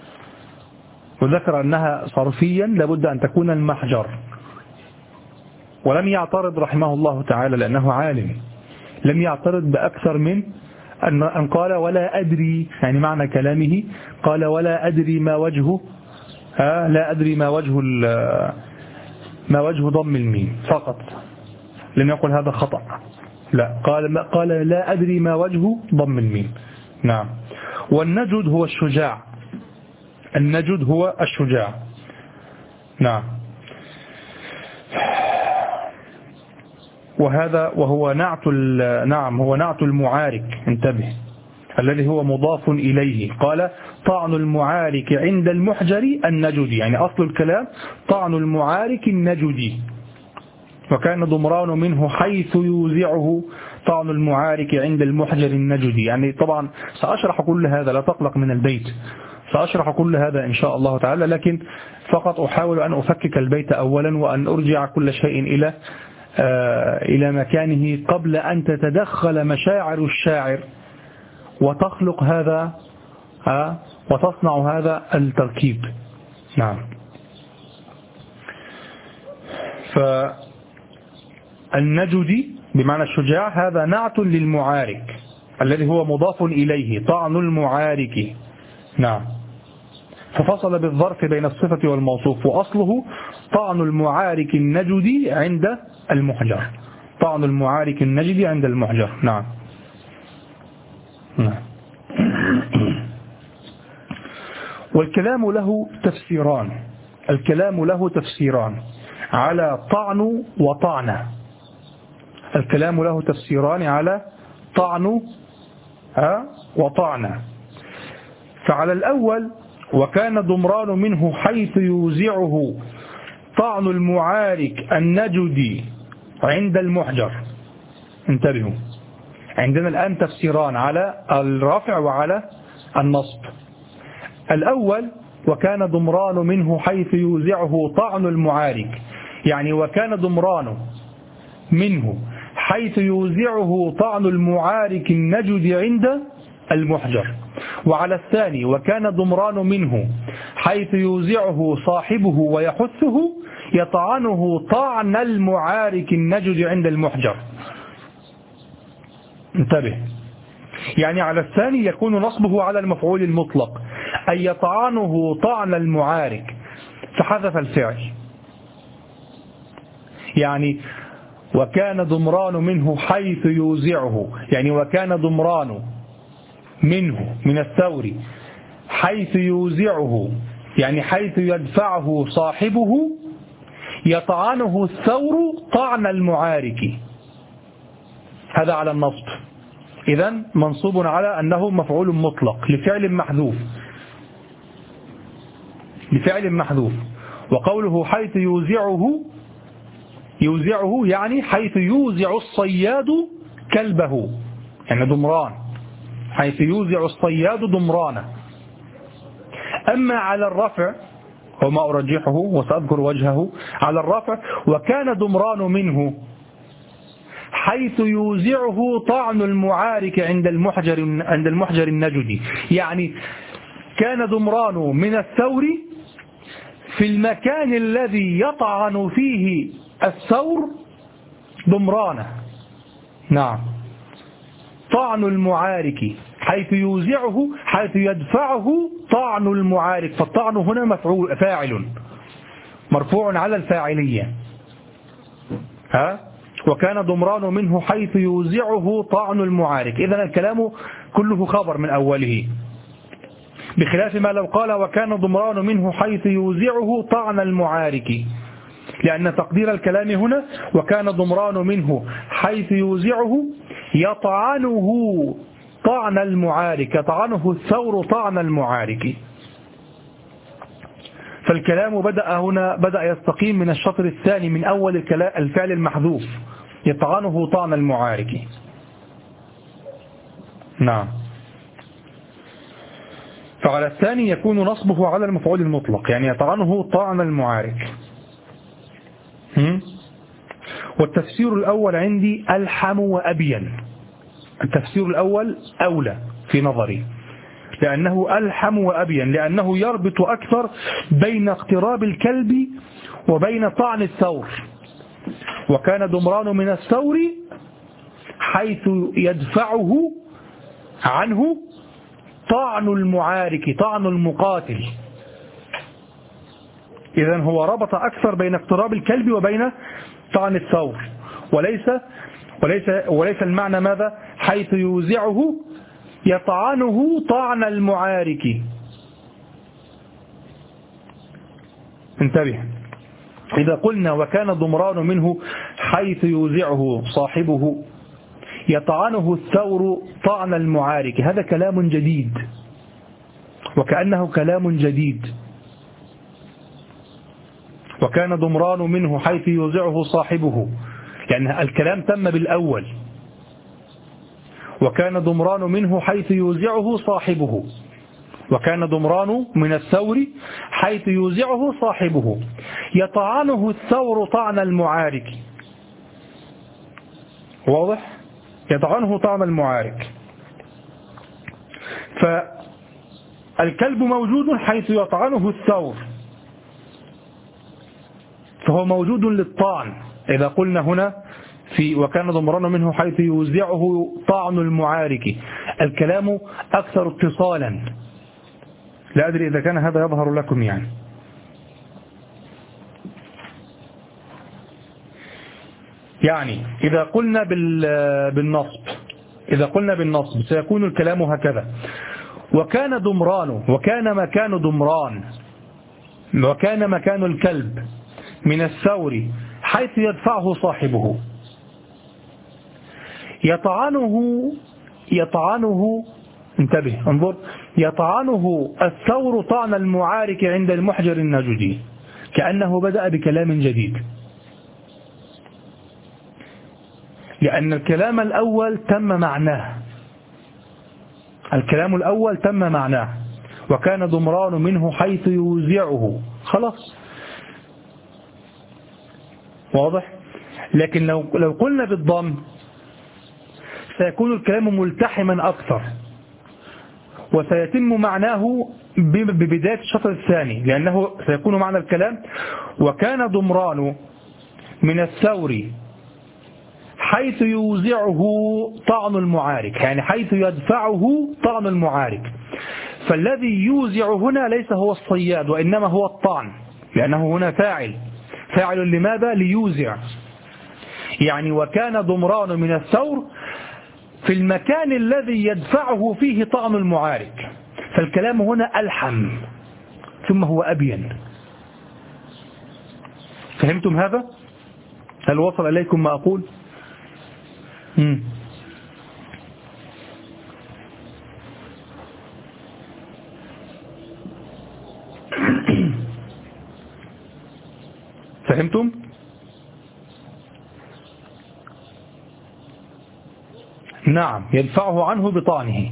وذكر أنها صرفيا لابد أن تكون المحجر. ولم يعترض رحمه الله تعالى لأنه عالم، لم يعترض بأكثر من أن قال ولا أدري، يعني معنى كلامه قال ولا أدري ما وجهه، ها لا أدري ما وجه ما وجه ضم الميم فقط، لم يقل هذا خطأ، لا قال ما قال لا أدري ما وجه ضم الميم. نعم. والنجد هو الشجاع، النجد هو الشجاع. نعم. وهذا وهو نعت نعم هو نعت المعارك، انتبه، الذي هو مضاف إليه. قال طعن المعارك عند المحجر النجدي، يعني أصل الكلام طعن المعارك النجدي. وكان ضمران منه حيث يوزعه طعن المعارك عند المحجر النجدي. يعني طبعا سأشرح كل هذا، لا تقلق من البيت، سأشرح كل هذا إن شاء الله تعالى، لكن فقط أحاول أن أفكك البيت أولا وأن أرجع كل شيء إلى إلى مكانه قبل أن تتدخل مشاعر الشاعر وتخلق هذا وتصنع هذا التركيب. نعم. فالنجدي بمعنى الشجاع هذا نعت للمعارك الذي هو مضاف إليه، طعن المعارك. نعم. ففصل بالظرف بين الصفة والموصوف، وأصله طعن المعارك النجدي عند المحجر. طعن المعارك النجدي عند المحجر. نعم نعم. والكلام له تفسيران. الكلام له تفسيران على طعن وطعنة. الكلام له تفسيران على طعن وطعنة. فعلى الأول وكان ضمران منه حيث يوزعه طعن المعارك النجدي عند المحجر. انتبهوا، عندنا الآن تفسيران على الرفع وعلى النصب. الأول وكان ضمران منه حيث يوزعه طعن المعارك، يعني وكان ضمران منه حيث يوزعه طعن المعارك النجد عند المحجر. وعلى الثاني وكان ضمران منه حيث يوزعه صاحبه ويحثه يطعنه طعن المعارك النجد عند المحجر. انتبه، يعني على الثاني يكون نصبه على المفعول المطلق، أي يطعنه طعن المعارك، فحذف الفعل. يعني وكان ضمران منه حيث يوزعه، يعني وكان ضمران منه من الثور حيث يوزعه، يعني حيث يدفعه صاحبه يطعنه الثور طعن المعارك. هذا على النصب. إذن منصوب على أنه مفعول مطلق لفعل محذوف، لفعل محذوف. وقوله حيث يوزعه، يوزعه يعني حيث يوزع الصياد كلبه، يعني ضمران، حيث يوزع الصياد ضمرانه. أما على الرفع وما أرجحه وسأذكر وجهه، على الرفع وكان ضمران منه حيث يوزعه طعن المعارك عند المحجر عند المحجر النجدي، يعني كان ضمران من الثور في المكان الذي يطعن فيه الثور ضمرانه. نعم، طعن المعارك حيث يوزعه، حيث يدفعه طعن المعارك. فالطعن هنا مفعول فاعل مرفوع على الفاعلية. ها، وكان ضمران منه حيث يوزعه طعن المعارك. إذن الكلام كله خبر من أوله، بخلاف ما لو قال وكان ضمران منه حيث يوزعه طعن المعارك، لأن تقدير الكلام هنا وكان ضمران منه حيث يوزعه يطعنه طعن المعارك، يطعنه الثور طعن المعارك. فالكلام بدأ هنا بدأ يستقيم من الشطر الثاني من أول الفعل المحذوف، يطعنه طعن المعارك. نعم. فعلى الثاني يكون نصبه على المفعول المطلق، يعني يطعنه طعن المعارك. والتفسير الأول عندي ألحم وأبين. التفسير الأول أولى في نظري، لأنه ألحم وأبين، لأنه يربط أكثر بين اقتراب الكلب وبين طعن الثور. وكان ضمران من الثور حيث يدفعه عنه طعن المعارك، طعن المقاتل. إذن هو ربط أكثر بين اقتراب الكلب وبين طعن الثور، وليس وليس وليس المعنى ماذا؟ حيث يوزعه يطعنه طعن المعارك. انتبه، إذا قلنا وكان ضمران منه حيث يوزعه صاحبه يطعنه الثور طعن المعارك، هذا كلام جديد، وكأنه كلام جديد. وكان ضمران منه حيث يوزعه صاحبه، يعني الكلام تم بالأول. وكان ضمران منه حيث يوزعه صاحبه، وكان ضمران من الثور حيث يوزعه صاحبه يطعنه الثور طعن المعارك. واضح؟ يطعنه طعن المعارك. فالكلب موجود حيث يطعنه الثور، فهو موجود للطعن. إذا قلنا هنا في وكان ضمران منه حيث يوزعه طعن المعارك، الكلام أكثر اتصالا. لا أدري إذا كان هذا يظهر لكم يعني. يعني إذا قلنا بالنصب إذا قلنا بالنصب سيكون الكلام هكذا: وكان دمران وكان مكان دمران وكان مكان الكلب من الثور حيث يدفعه صاحبه يطعنه يطعنه انتبه انظر يطعنه الثور طعن المعارك عند المحجر النجدي. كأنه بدأ بكلام جديد، لأن الكلام الأول تم معناه الكلام الأول تم معناه وكان ضمران منه حيث يوزعه، خلاص واضح. لكن لو لو قلنا بالضم سيكون الكلام ملتحما أكثر، وسيتم معناه ببداية الشطر الثاني، لأنه سيكون معنى الكلام: وكان ضمران من الثور حيث يوزعه طعن المعارك، يعني حيث يدفعه طعن المعارك. فالذي يوزع هنا ليس هو الصياد وإنما هو الطعن، لأنه هنا فاعل فاعل لماذا؟ ليوزع. يعني وكان ضمران من الثور في المكان الذي يدفعه فيه طعن المعارك، فالكلام هنا ألحم ثم هو أبين. فهمتم هذا؟ هل وصل إليكم ما أقول؟ مم. فهمتم؟ نعم، يدفعه عنه بطعنه.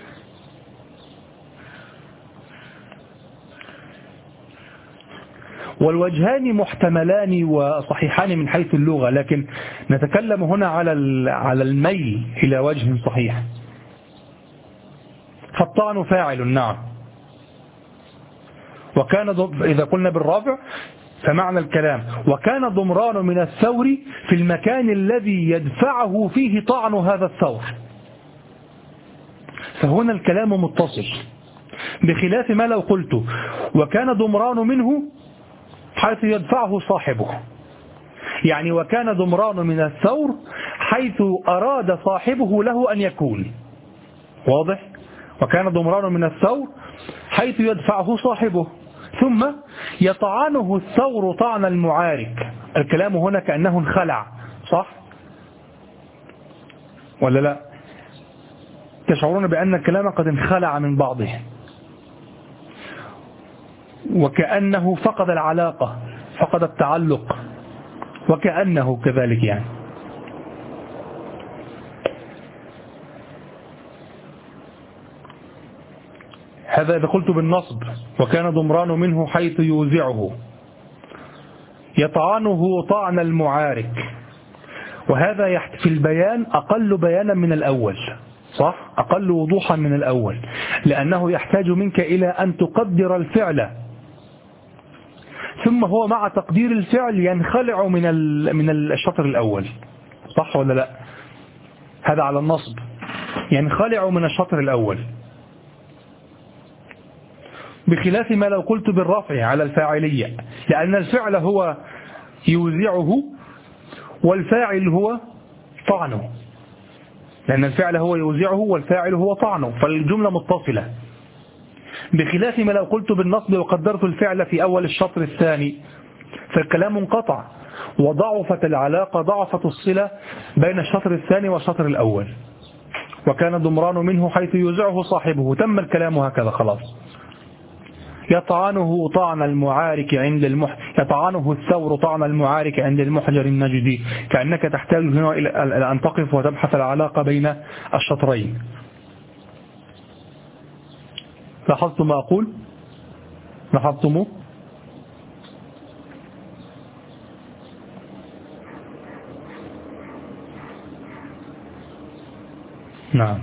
والوجهان محتملان وصحيحان من حيث اللغة، لكن نتكلم هنا على على الميل إلى وجه صحيح. فالطعن فاعل، نعم. وكان إذا قلنا بالرفع فمعنى الكلام: وكان ضمران من الثور في المكان الذي يدفعه فيه طعن هذا الثور. فهنا الكلام متصل، بخلاف ما لو قلت وكان ضمران منه حيث يدفعه صاحبه، يعني وكان ضمران من الثور حيث أراد صاحبه له أن يكون. واضح؟ وكان ضمران من الثور حيث يدفعه صاحبه ثم يطعنه الثور طعن المعارك. الكلام هنا كأنه انخلع، صح ولا لا؟ تشعرون بأن الكلام قد انخلع من بعضه، وكأنه فقد العلاقة، فقد التعلق، وكأنه كذلك يعني. هذا إذا قلت بالنصب: وكان ضمران منه حيث يوزعه يطعنه طعن المعارك. وهذا في البيان أقل بيانا من الأول، صح؟ أقل وضوحا من الأول، لأنه يحتاج منك إلى أن تقدر الفعل، ثم هو مع تقدير الفعل ينخلع من من الشطر الأول، صح ولا لا؟ هذا على النصب، ينخلع من الشطر الأول، بخلاف ما لو قلت بالرفع على الفاعلية، لأن الفعل هو يوزعه والفاعل هو طعنه، لأن الفعل هو يوزعه والفاعل هو طعنه، فالجملة متصلة. بخلاف ما لو قلت بالنصب وقدرت الفعل في أول الشطر الثاني، فالكلام انقطع وضعفت العلاقة، ضعفت الصلة بين الشطر الثاني والشطر الأول. وكان ضمران منه حيث يوزعه صاحبه، تم الكلام هكذا خلاص. يطعنه طعن المعارك عند المح... يطعنه الثور طعن المعارك عند المحجر النجدي. كأنك تحتاج هنا إلى أن تقف وتبحث العلاقة بين الشطرين. لاحظتم ما أقول؟ لاحظتموه؟ نعم.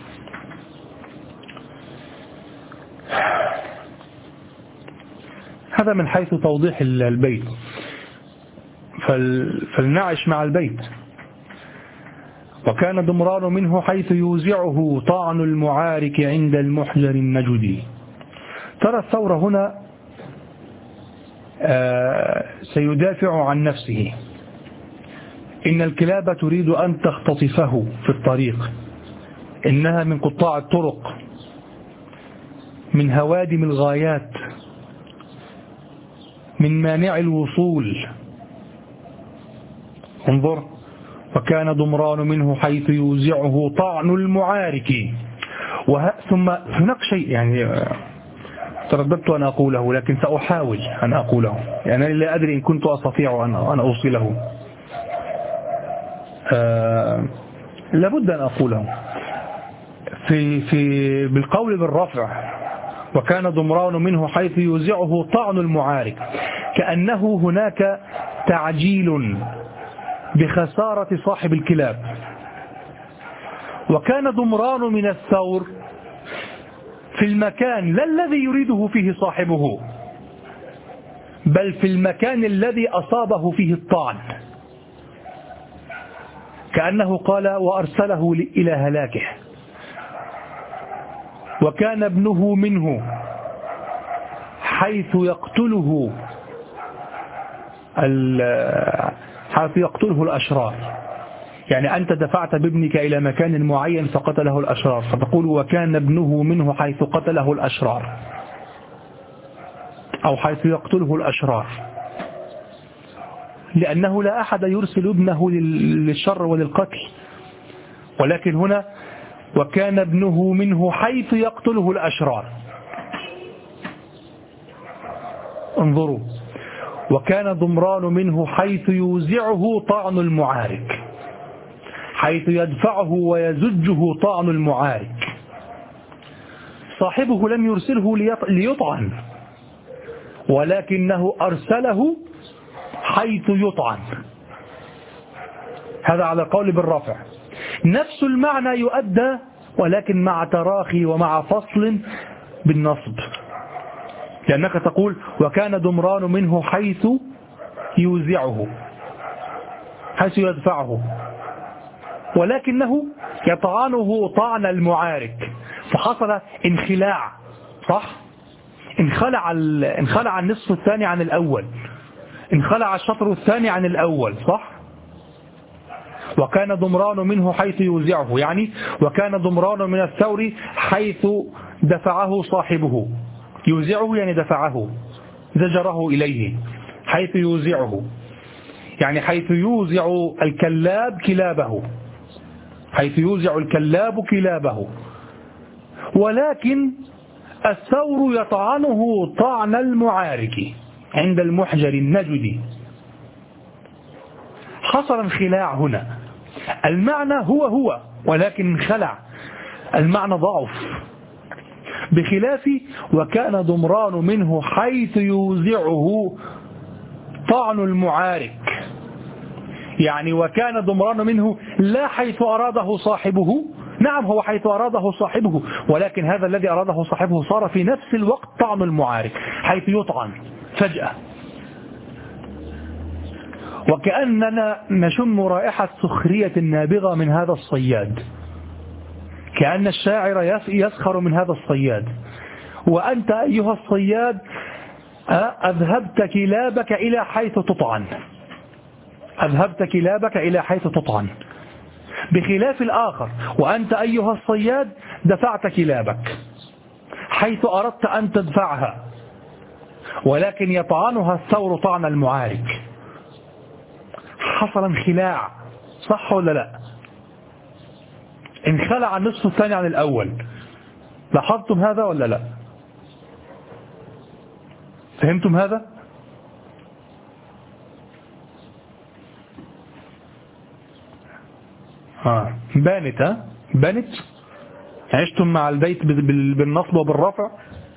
هذا من حيث توضيح البيت، فلنعش مع البيت. وكان ضمران منه حيث يوزعه طعن المعارك عند المحجر النجدي. ترى الثور هنا سيدافع عن نفسه، إن الكلاب تريد أن تختطفه في الطريق، إنها من قطاع الطرق، من هوادم الغايات، من مانع الوصول. انظر: وكان ضمران منه حيث يوزعه طعن المعارك. وه... ثم هناك شيء يعني ترددت أن أقوله، لكن سأحاول أن أقوله، يعني أنا لا أدري إن كنت أستطيع أن أن أوصله. آه... لابد أن أقوله في في بالقول بالرفع: وكان ضمران منه حيث يوزعه طعن المعارك، كأنه هناك تعجيل بخسارة صاحب الكلاب. وكان ضمران من الثور في المكان لا الذي يريده فيه صاحبه، بل في المكان الذي أصابه فيه الطعن، كأنه قال: وأرسله إلى هلاكه. وكان ابنه منه حيث يقتله حيث يقتله الأشرار، يعني أنت دفعت بابنك إلى مكان معين فقتله الأشرار، فتقول: وكان ابنه منه حيث قتله الأشرار، أو حيث يقتله الأشرار، لأنه لا أحد يرسل ابنه للشر وللقتل. ولكن هنا: وكان ابنه منه حيث يقتله الأشرار. انظروا: وكان ضمران منه حيث يوزعه طعن المعارك، حيث يدفعه ويزجه طعن المعارك. صاحبه لم يرسله ليطعن، ولكنه أرسله حيث يطعن. هذا على القول بالرفع. نفس المعنى يؤدى ولكن مع تراخي ومع فصل بالنصب، لأنك تقول: وكان ضمران منه حيث يوزعه، حيث يدفعه، ولكنه يطعنه طعن المعارك، فحصل انخلاع. صح؟ انخلع انخلع النصف الثاني عن الأول، انخلع الشطر الثاني عن الأول. صح؟ وكان ضمران منه حيث يوزعه، يعني وكان ضمران من الثور حيث دفعه صاحبه. يوزعه يعني دفعه، زجره إليه. حيث يوزعه يعني حيث يوزع الكلاب كلابه، حيث يوزع الكلاب كلابه. ولكن الثور يطعنه طعن المعارك عند المحجر النجدي. حصل انخلاع هنا، المعنى هو هو ولكن انخلع، المعنى ضعف، بخلاف وكان ضمران منه حيث يوزعه طعن المعارك، يعني وكان ضمران منه لا حيث أراده صاحبه. نعم، هو حيث أراده صاحبه، ولكن هذا الذي أراده صاحبه صار في نفس الوقت طعن المعارك، حيث يطعن فجأة. وكأننا نشم رائحة سخرية نابغة من هذا الصياد، كأن الشاعر يسخر من هذا الصياد. وأنت أيها الصياد أذهبت كلابك إلى حيث تطعن، أذهبت كلابك إلى حيث تطعن، بخلاف الآخر: وأنت أيها الصياد دفعت كلابك حيث أردت أن تدفعها، ولكن يطعنها الثور طعن المعارك. حصل انخلاع، صح ولا لا؟ انخلع النصف الثاني عن الأول. لاحظتم هذا ولا لا؟ فهمتم هذا؟ آه. بانت ها؟ بانت؟ عشتم مع البيت بالنصب وبالرفع؟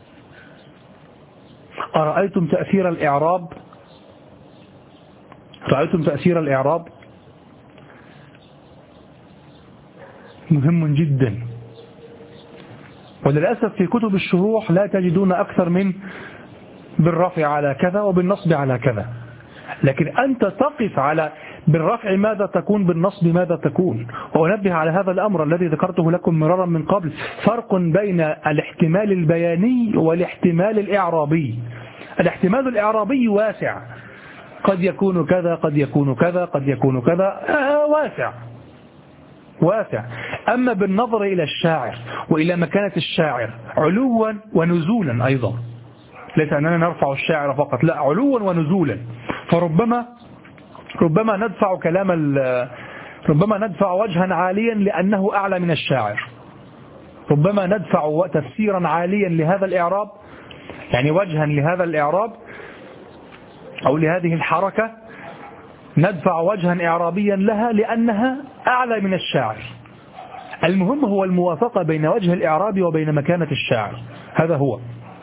أرأيتم تأثير الإعراب؟ رأيتم تأثير الإعراب؟ مهم جدا، وللأسف في كتب الشروح لا تجدون أكثر من بالرفع على كذا وبالنصب على كذا. لكن أنت تقف على بالرفع ماذا تكون، بالنصب ماذا تكون. وأنبه على هذا الأمر الذي ذكرته لكم مرارا من قبل: فرق بين الاحتمال البياني والاحتمال الإعرابي. الاحتمال الإعرابي واسع، قد يكون كذا قد يكون كذا قد يكون كذا، آه واسع واسع. أما بالنظر إلى الشاعر وإلى مكانة الشاعر علوا ونزولا أيضا، ليس أننا نرفع الشاعر فقط، لا، علوا ونزولا. فربما ربما ندفع كلام ربما ندفع وجها عاليا لأنه أعلى من الشاعر، ربما ندفع تفسيرا عاليا لهذا الإعراب، يعني وجها لهذا الإعراب أو لهذه الحركة ندفع وجها إعرابيا لها لأنها أعلى من الشاعر. المهم هو الموافقة بين وجه الإعراب وبين مكانة الشاعر، هذا هو.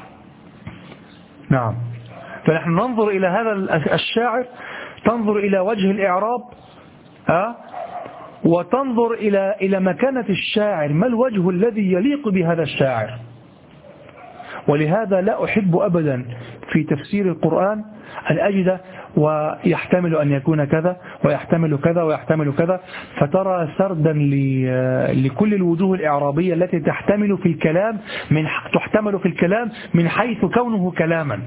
نعم. فنحن ننظر إلى هذا الشاعر، تنظر إلى وجه الإعراب أه؟ وتنظر إلى إلى مكانة الشاعر، ما الوجه الذي يليق بهذا الشاعر. ولهذا لا أحب أبدا في تفسير القرآن أن أجد ويحتمل أن يكون كذا ويحتمل كذا ويحتمل كذا، فترى سردا لكل الوجوه الإعرابية التي تحتمل في الكلام من تحتمل في الكلام من حيث كونه كلاما.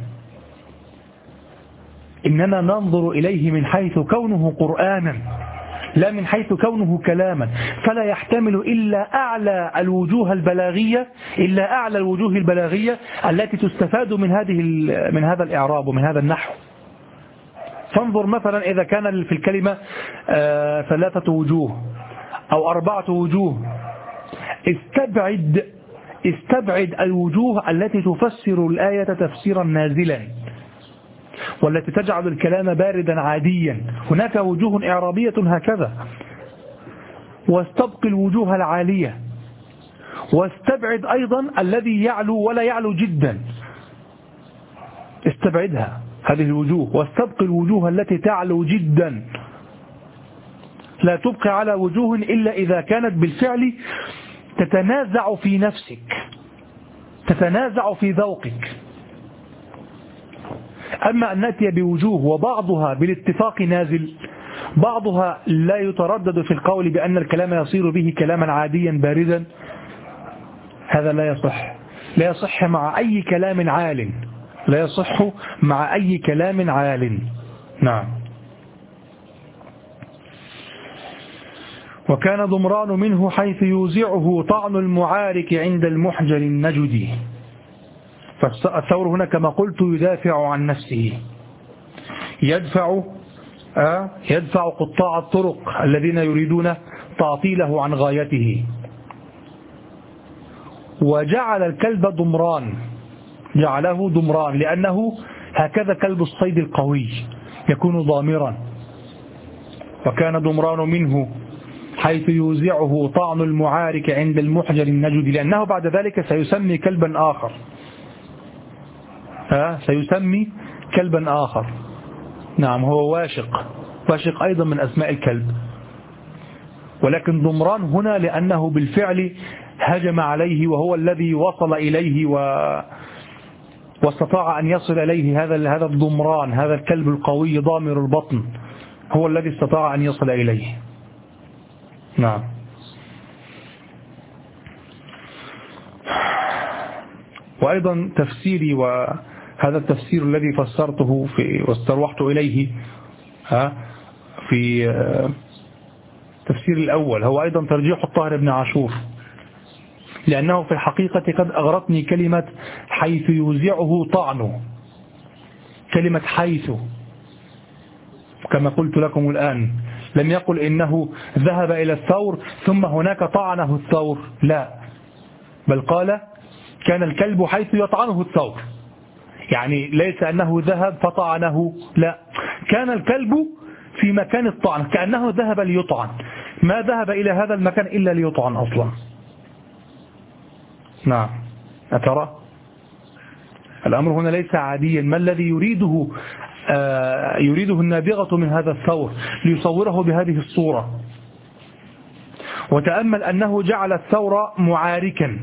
إننا ننظر إليه من حيث كونه قرآنا لا من حيث كونه كلاما، فلا يحتمل إلا أعلى الوجوه البلاغية إلا أعلى الوجوه البلاغية التي تستفاد من هذه من هذا الإعراب ومن هذا النحو. فانظر مثلا إذا كان في الكلمة آه ثلاثة وجوه أو أربعة وجوه، استبعد استبعد الوجوه التي تفسر الآية تفسيرا نازلا والتي تجعل الكلام باردا عاديا. هناك وجوه إعرابية هكذا، واستبق الوجوه العالية، واستبعد أيضا الذي يعلو ولا يعلو جدا، استبعدها هذه الوجوه، واستبق الوجوه التي تعلو جدا. لا تبقى على وجوه إلا إذا كانت بالفعل تتنازع في نفسك، تتنازع في ذوقك. أما أن نأتي بوجوه وبعضها بالاتفاق نازل، بعضها لا يتردد في القول بأن الكلام يصير به كلاما عاديا باردا، هذا لا يصح، لا يصح مع أي كلام عال، لا يصح مع أي كلام عال. نعم. وكان ضمران منه حيث يوزعه طعن المعارك عند المحجر النجدي. فالثور هنا كما قلت يدافع عن نفسه، يدفع آه يدفع قطاع الطرق الذين يريدون تعطيله عن غايته. وجعل الكلب ضمران، جعله ضمران لأنه هكذا كلب الصيد القوي يكون ضامرا. وكان ضمران منه حيث يوزعه طعن المعارك عند المحجر النجدي، لأنه بعد ذلك سيسمي كلبا آخر، ها سيسمي كلبا آخر. نعم، هو واشق، واشق أيضا من أسماء الكلب، ولكن ضمران هنا لأنه بالفعل هجم عليه وهو الذي وصل إليه و... واستطاع أن يصل إليه. هذا هذا الضمران، هذا الكلب القوي ضامر البطن، هو الذي استطاع أن يصل إليه. نعم. وأيضا تفسيري، وهذا التفسير الذي فسرته في واستروحت إليه في تفسير الأول، هو أيضا ترجيح الطاهر بن عاشور، لأنه في الحقيقة قد أغرتني كلمة حيث يوزعه طعنه، كلمة حيث كما قلت لكم الآن، لم يقل إنه ذهب إلى الثور ثم هناك طعنه الثور، لا، بل قال كان الكلب حيث يطعنه الثور، يعني ليس أنه ذهب فطعنه، لا، كان الكلب في مكان الطعن، كأنه ذهب ليطعن، ما ذهب إلى هذا المكان إلا ليطعن أصلا. نعم. أترى الأمر هنا ليس عاديا، ما الذي يريده آه يريده النابغة من هذا الثور ليصوره بهذه الصورة. وتأمل أنه جعل الثور معاركا،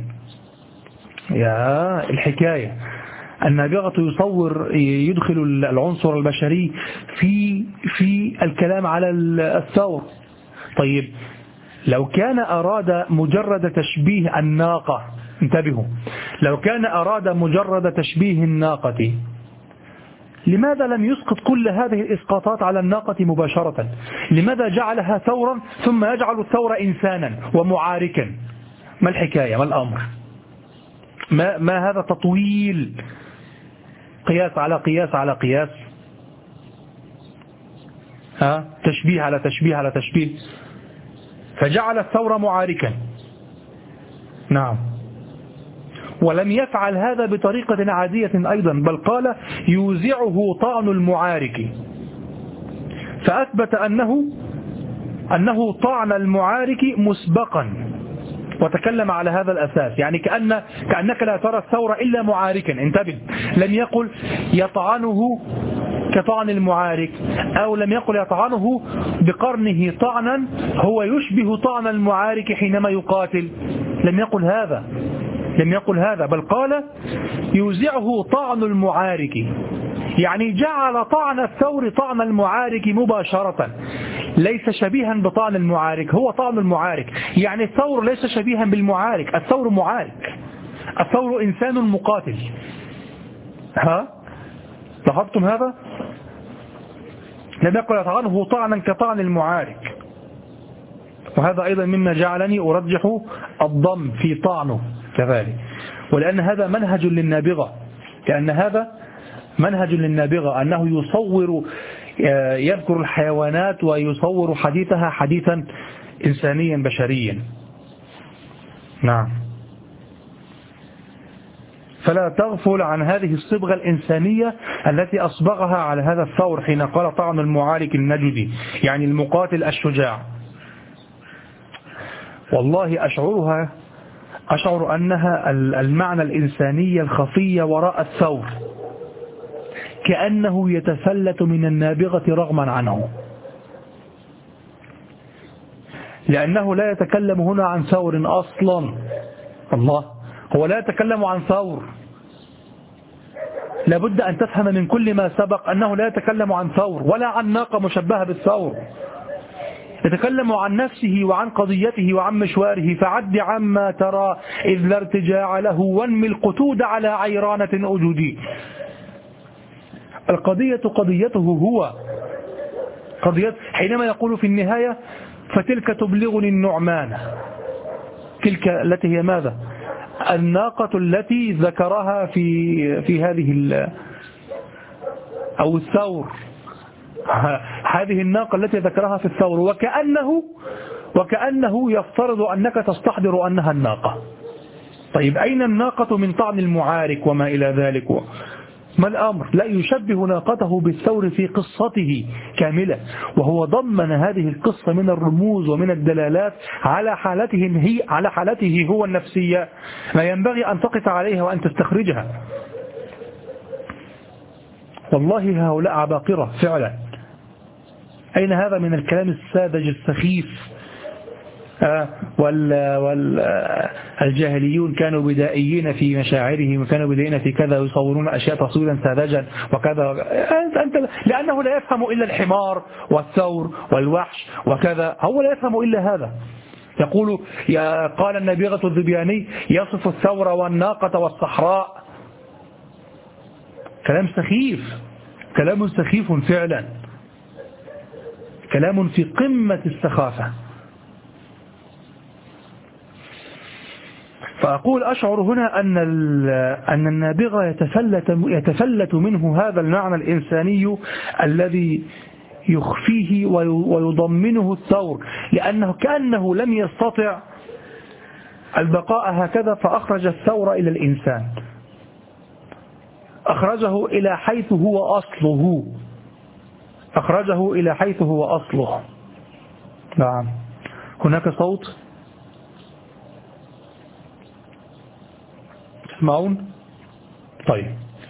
يا الحكاية، النابغة يصور يدخل العنصر البشري في في الكلام على الثور. طيب لو كان أراد مجرد تشبيه الناقة، انتبهوا، لو كان أراد مجرد تشبيه الناقة لماذا لم يسقط كل هذه الإسقاطات على الناقة مباشرة؟ لماذا جعلها ثورا ثم يجعل الثور إنسانا ومعاركا؟ ما الحكاية؟ ما الأمر؟ ما, ما هذا تطويل؟ قياس على قياس على قياس، ها؟ تشبيه على تشبيه على تشبيه، فجعل الثور معاركا. نعم. ولم يفعل هذا بطريقة عادية أيضا، بل قال يوزعه طعن المعارك، فأثبت أنه أنه طعن المعارك مسبقا، وتكلم على هذا الأساس. يعني كأن كأنك لا ترى الثور إلا معاركا، انتبه، لم يقل يطعنه كطعن المعارك، أو لم يقل يطعنه بقرنه طعنا هو يشبه طعن المعارك حينما يقاتل، لم يقل هذا، لم يقل هذا، بل قال يوزعه طعن المعارك، يعني جعل طعن الثور طعن المعارك مباشرة، ليس شبيها بطعن المعارك، هو طعن المعارك. يعني الثور ليس شبيها بالمعارك، الثور معارك، الثور إنسان مقاتل. ها؟ لاحظتم هذا؟ لم يقل يطعنه طعنا كطعن المعارك. وهذا أيضا مما جعلني أرجح الضم في طعنه كذلك، ولأن هذا منهج للنابغة، لأن هذا منهج للنابغة، أنه يصور، يذكر الحيوانات ويصور حديثها حديثا إنسانيا بشريا. نعم. فلا تغفل عن هذه الصبغة الإنسانية التي أصبغها على هذا الثور حين قال طعن المعارك النجدي، يعني المقاتل الشجاع. والله أشعرها أشعر أنها المعنى الإنساني الخفي وراء الثور، كأنه يتفلت من النابغة رغما عنه، لأنه لا يتكلم هنا عن ثور أصلا. الله، هو لا يتكلم عن ثور. لابد أن تفهم من كل ما سبق أنه لا يتكلم عن ثور ولا عن ناقة مشبهة بالثور، يتكلم عن نفسه وعن قضيته وعن مشواره. فعد عما ترى إذ لا ارتجاع له، وانمي القتود على عيرانة أجودي. القضية قضيته هو، قضية حينما يقول في النهاية فتلك تبلغني النعمان، تلك التي هي ماذا؟ الناقة التي ذكرها في في هذه أو الثور، هذه الناقة التي ذكرها في الثور، وكأنه وكأنه يفترض أنك تستحضر أنها الناقة. طيب أين الناقة من طعن المعارك وما إلى ذلك؟ ما الأمر؟ لا، يشبه ناقته بالثور في قصته كاملة، وهو ضمن هذه القصة من الرموز ومن الدلالات على حالته هي على حالته هو النفسية، ما ينبغي أن تقف عليها وأن تستخرجها. والله هؤلاء عباقرة فعلا. أين هذا من الكلام الساذج السخيف؟ آه والجاهليون كانوا بدائيين في مشاعرهم، وكانوا بدائيين في كذا، ويصورون أشياء تصويرا ساذجا وكذا. أنت لأنه لا يفهم إلا الحمار والثور والوحش وكذا، هو لا يفهم إلا هذا. يقول يا قال النبيغة الذبياني يصف الثور والناقة والصحراء. كلام سخيف، كلام سخيف فعلا، كلام في قمة السخافة. فأقول أشعر هنا أن أن النابغة يتفلت يتفلت منه هذا المعنى الإنساني الذي يخفيه ويضمنه الثور، لأنه كأنه لم يستطع البقاء هكذا، فأخرج الثور إلى الإنسان، أخرجه إلى حيث هو أصله، أخرجه إلى حيث هو أصله. نعم. هناك صوت تسمعون؟ طيب.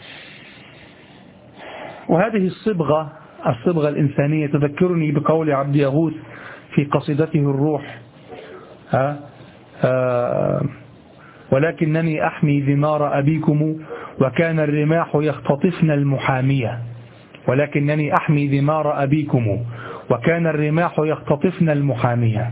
وهذه الصبغة الصبغة الإنسانية تذكرني بقول عبد يغوث في قصيدته الروح، ها آه ولكنني أحمي ذمار أبيكم وكان الرماح يختطفن المحامية، ولكنني أحمي ذمار أبيكم وكان الرماح يختطفن المحامية.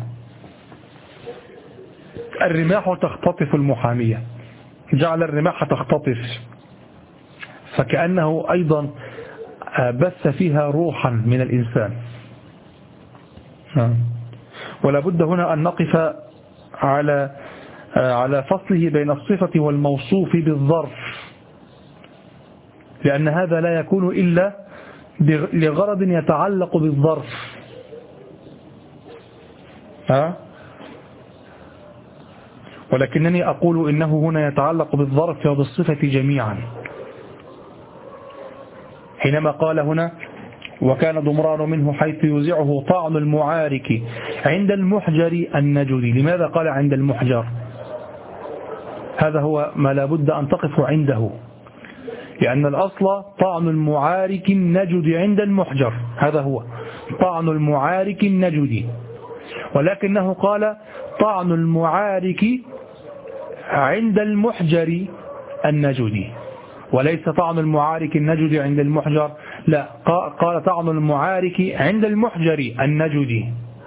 الرماح تختطف المحامية، جعل الرماح تختطف، فكأنه أيضا بث فيها روحا من الإنسان. ولا بد هنا أن نقف على على فصله بين الصفة والموصوف بالظرف، لأن هذا لا يكون إلا لغرض يتعلق بالظرف. ها؟ ولكنني أقول إنه هنا يتعلق بالظرف وبالصفة جميعا، حينما قال هنا وكان ضمران منه حيث يوزعه طعن المعارك عند المحجر النجدي. لماذا قال عند المحجر؟ هذا هو ما لا بد أن تقف عنده، لأن الأصل طعن المعارك النجد عند المحجر، هذا هو طعن المعارك النجدي، ولكنه قال طعن المعارك عند المحجر النجدي، وليس طعن المعارك النجدي عند المحجر، لا، قال طعن المعارك عند المحجر النجدي.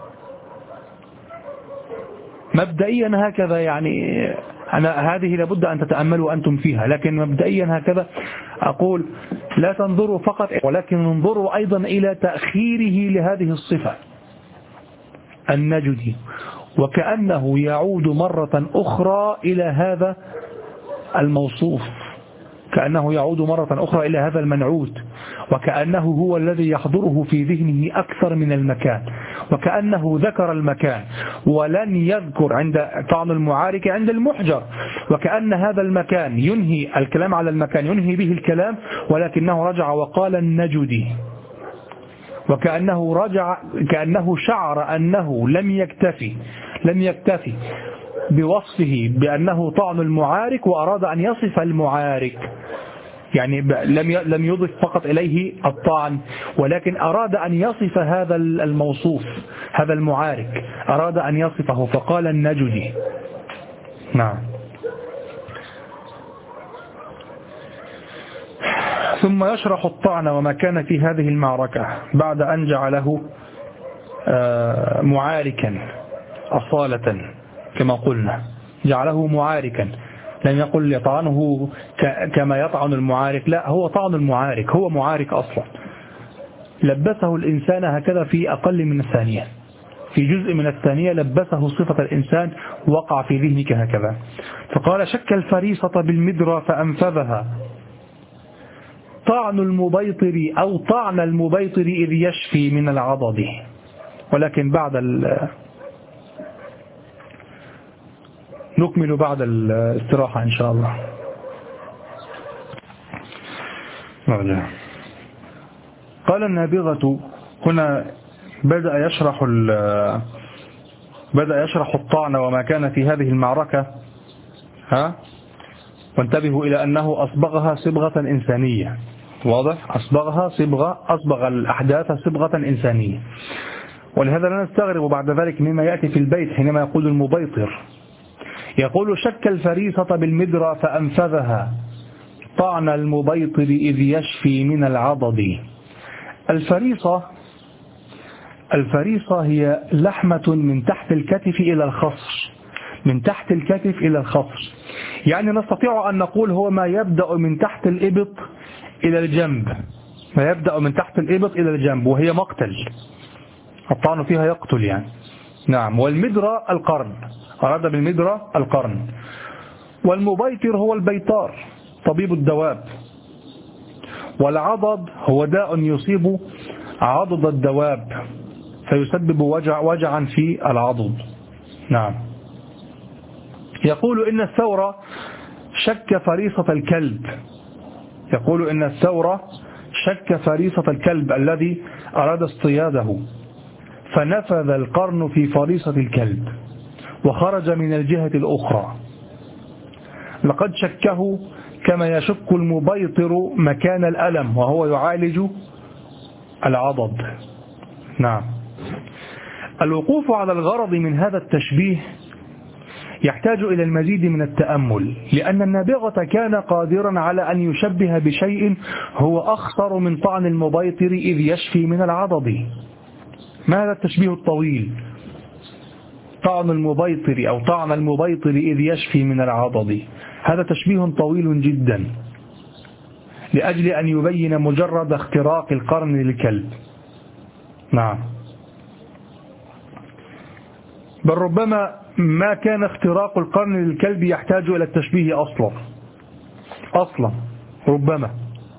مبدئيا هكذا، يعني أنا هذه لابد أن تتأملوا أنتم فيها، لكن مبدئيا هكذا أقول لا تنظروا فقط، ولكن انظروا أيضا إلى تأخيره لهذه الصفة النجدي، وكأنه يعود مرة أخرى إلى هذا الموصوف، كأنه يعود مرة أخرى إلى هذا المنعوت، وكأنه هو الذي يحضره في ذهنه أكثر من المكان، وكأنه ذكر المكان ولن يذكر عند طعن المعارك عند المحجر، وكأن هذا المكان ينهي الكلام على المكان ينهي به الكلام، ولكنه رجع وقال النجدي، وكأنه رجع كأنه شعر أنه لم يكتفي لم يكتفي بوصفه بأنه طعن المعارك، وأراد أن يصف المعارك، يعني لم لم يضف فقط إليه الطعن، ولكن أراد أن يصف هذا الموصوف، هذا المعارك أراد أن يصفه، فقال النجدي. نعم. ثم يشرح الطعن وما كان في هذه المعركة بعد أن جعله معاركا أصالة كما قلنا، جعله معاركا، لم يقل يطعنه كما يطعن المعارك، لا، هو طعن المعارك، هو معارك أصلا، لبسه الإنسان هكذا في أقل من الثانية، في جزء من الثانية لبسه صفة الإنسان، وقع في ذهنك هكذا. فقال شك الفريصة بالمدرى فأنفذها طعن المبيطر أو طعن المبيطر إذ يشفي من العضد. ولكن بعد ال نكمل بعد الاستراحة إن شاء الله. قال النابغة هنا بدأ يشرح بدأ يشرح الطعن وما كان في هذه المعركة، ها، وانتبهوا إلى أنه أصبغها صبغة إنسانية، واضح، أصبغها صبغة أصبغ الأحداث صبغة إنسانية، ولهذا لا نستغرب بعد ذلك مما يأتي في البيت حينما يقول المبيطر، يقول شك الفريصة بالمدرى فأنفذها طعن المبيطر إذ يشفي من العضد. الفريصة الفريصة هي لحمة من تحت الكتف إلى الخصر، من تحت الكتف إلى الخصر، يعني نستطيع أن نقول هو ما يبدأ من تحت الإبط إلى الجنب، ما يبدأ من تحت الإبط إلى الجنب، وهي مقتل، الطعن فيها يقتل يعني. نعم. والمدرى القرن، أراد بالمدرى القرن. والمبيطر هو البيطار طبيب الدواب. والعضد هو داء يصيب عضد الدواب فيسبب وجع وجعا في العضد. نعم. يقول إن الثورة شك فريصة الكلب، يقول إن الثورة شك فريصة الكلب الذي أراد اصطياده، فنفذ القرن في فريصة الكلب وخرج من الجهة الأخرى. لقد شكه كما يشك المبيطر مكان الألم وهو يعالج العضد. نعم. الوقوف على الغرض من هذا التشبيه يحتاج إلى المزيد من التأمل، لأن النابغة كان قادرا على أن يشبه بشيء هو أخطر من طعن المبيطر إذ يشفي من العضد. ما هذا التشبيه الطويل؟ طعن المبيطر أو طعن المبيطر إذ يشفي من العضد، هذا تشبيه طويل جدا. لأجل أن يبين مجرد اختراق القرن للكلب. نعم، بل ربما ما كان اختراق القرن للكلب يحتاج إلى التشبيه أصلا أصلا ربما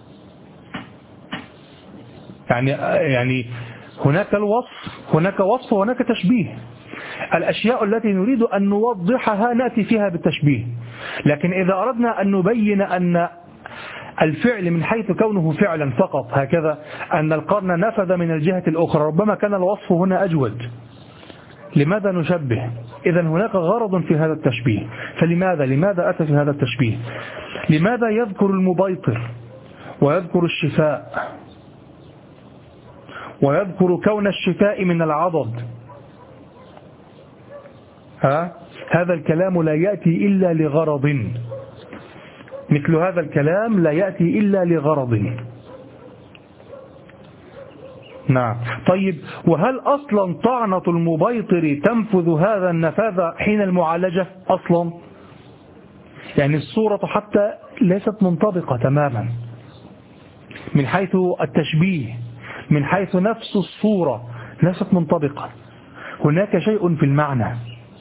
يعني يعني هناك الوصف هناك وصف وهناك تشبيه. الأشياء التي نريد أن نوضحها نأتي فيها بالتشبيه، لكن إذا أردنا أن نبين أن الفعل من حيث كونه فعلا فقط هكذا، أن القرن نفذ من الجهة الأخرى، ربما كان الوصف هنا أجود. لماذا نشبه؟ إذن هناك غرض في هذا التشبيه. فلماذا لماذا أتى في هذا التشبيه؟ لماذا يذكر المبيطر ويذكر الشفاء ويذكر كون الشفاء من العضد؟ ها؟ هذا الكلام لا يأتي إلا لغرض، مثل هذا الكلام لا يأتي إلا لغرض. نعم. طيب، وهل أصلا طعنة المبيطر تنفذ هذا النفاذ حين المعالجة أصلا؟ يعني الصورة حتى ليست منطبقة تماما من حيث التشبيه، من حيث نفس الصورة ليست منطبقة. هناك شيء في المعنى،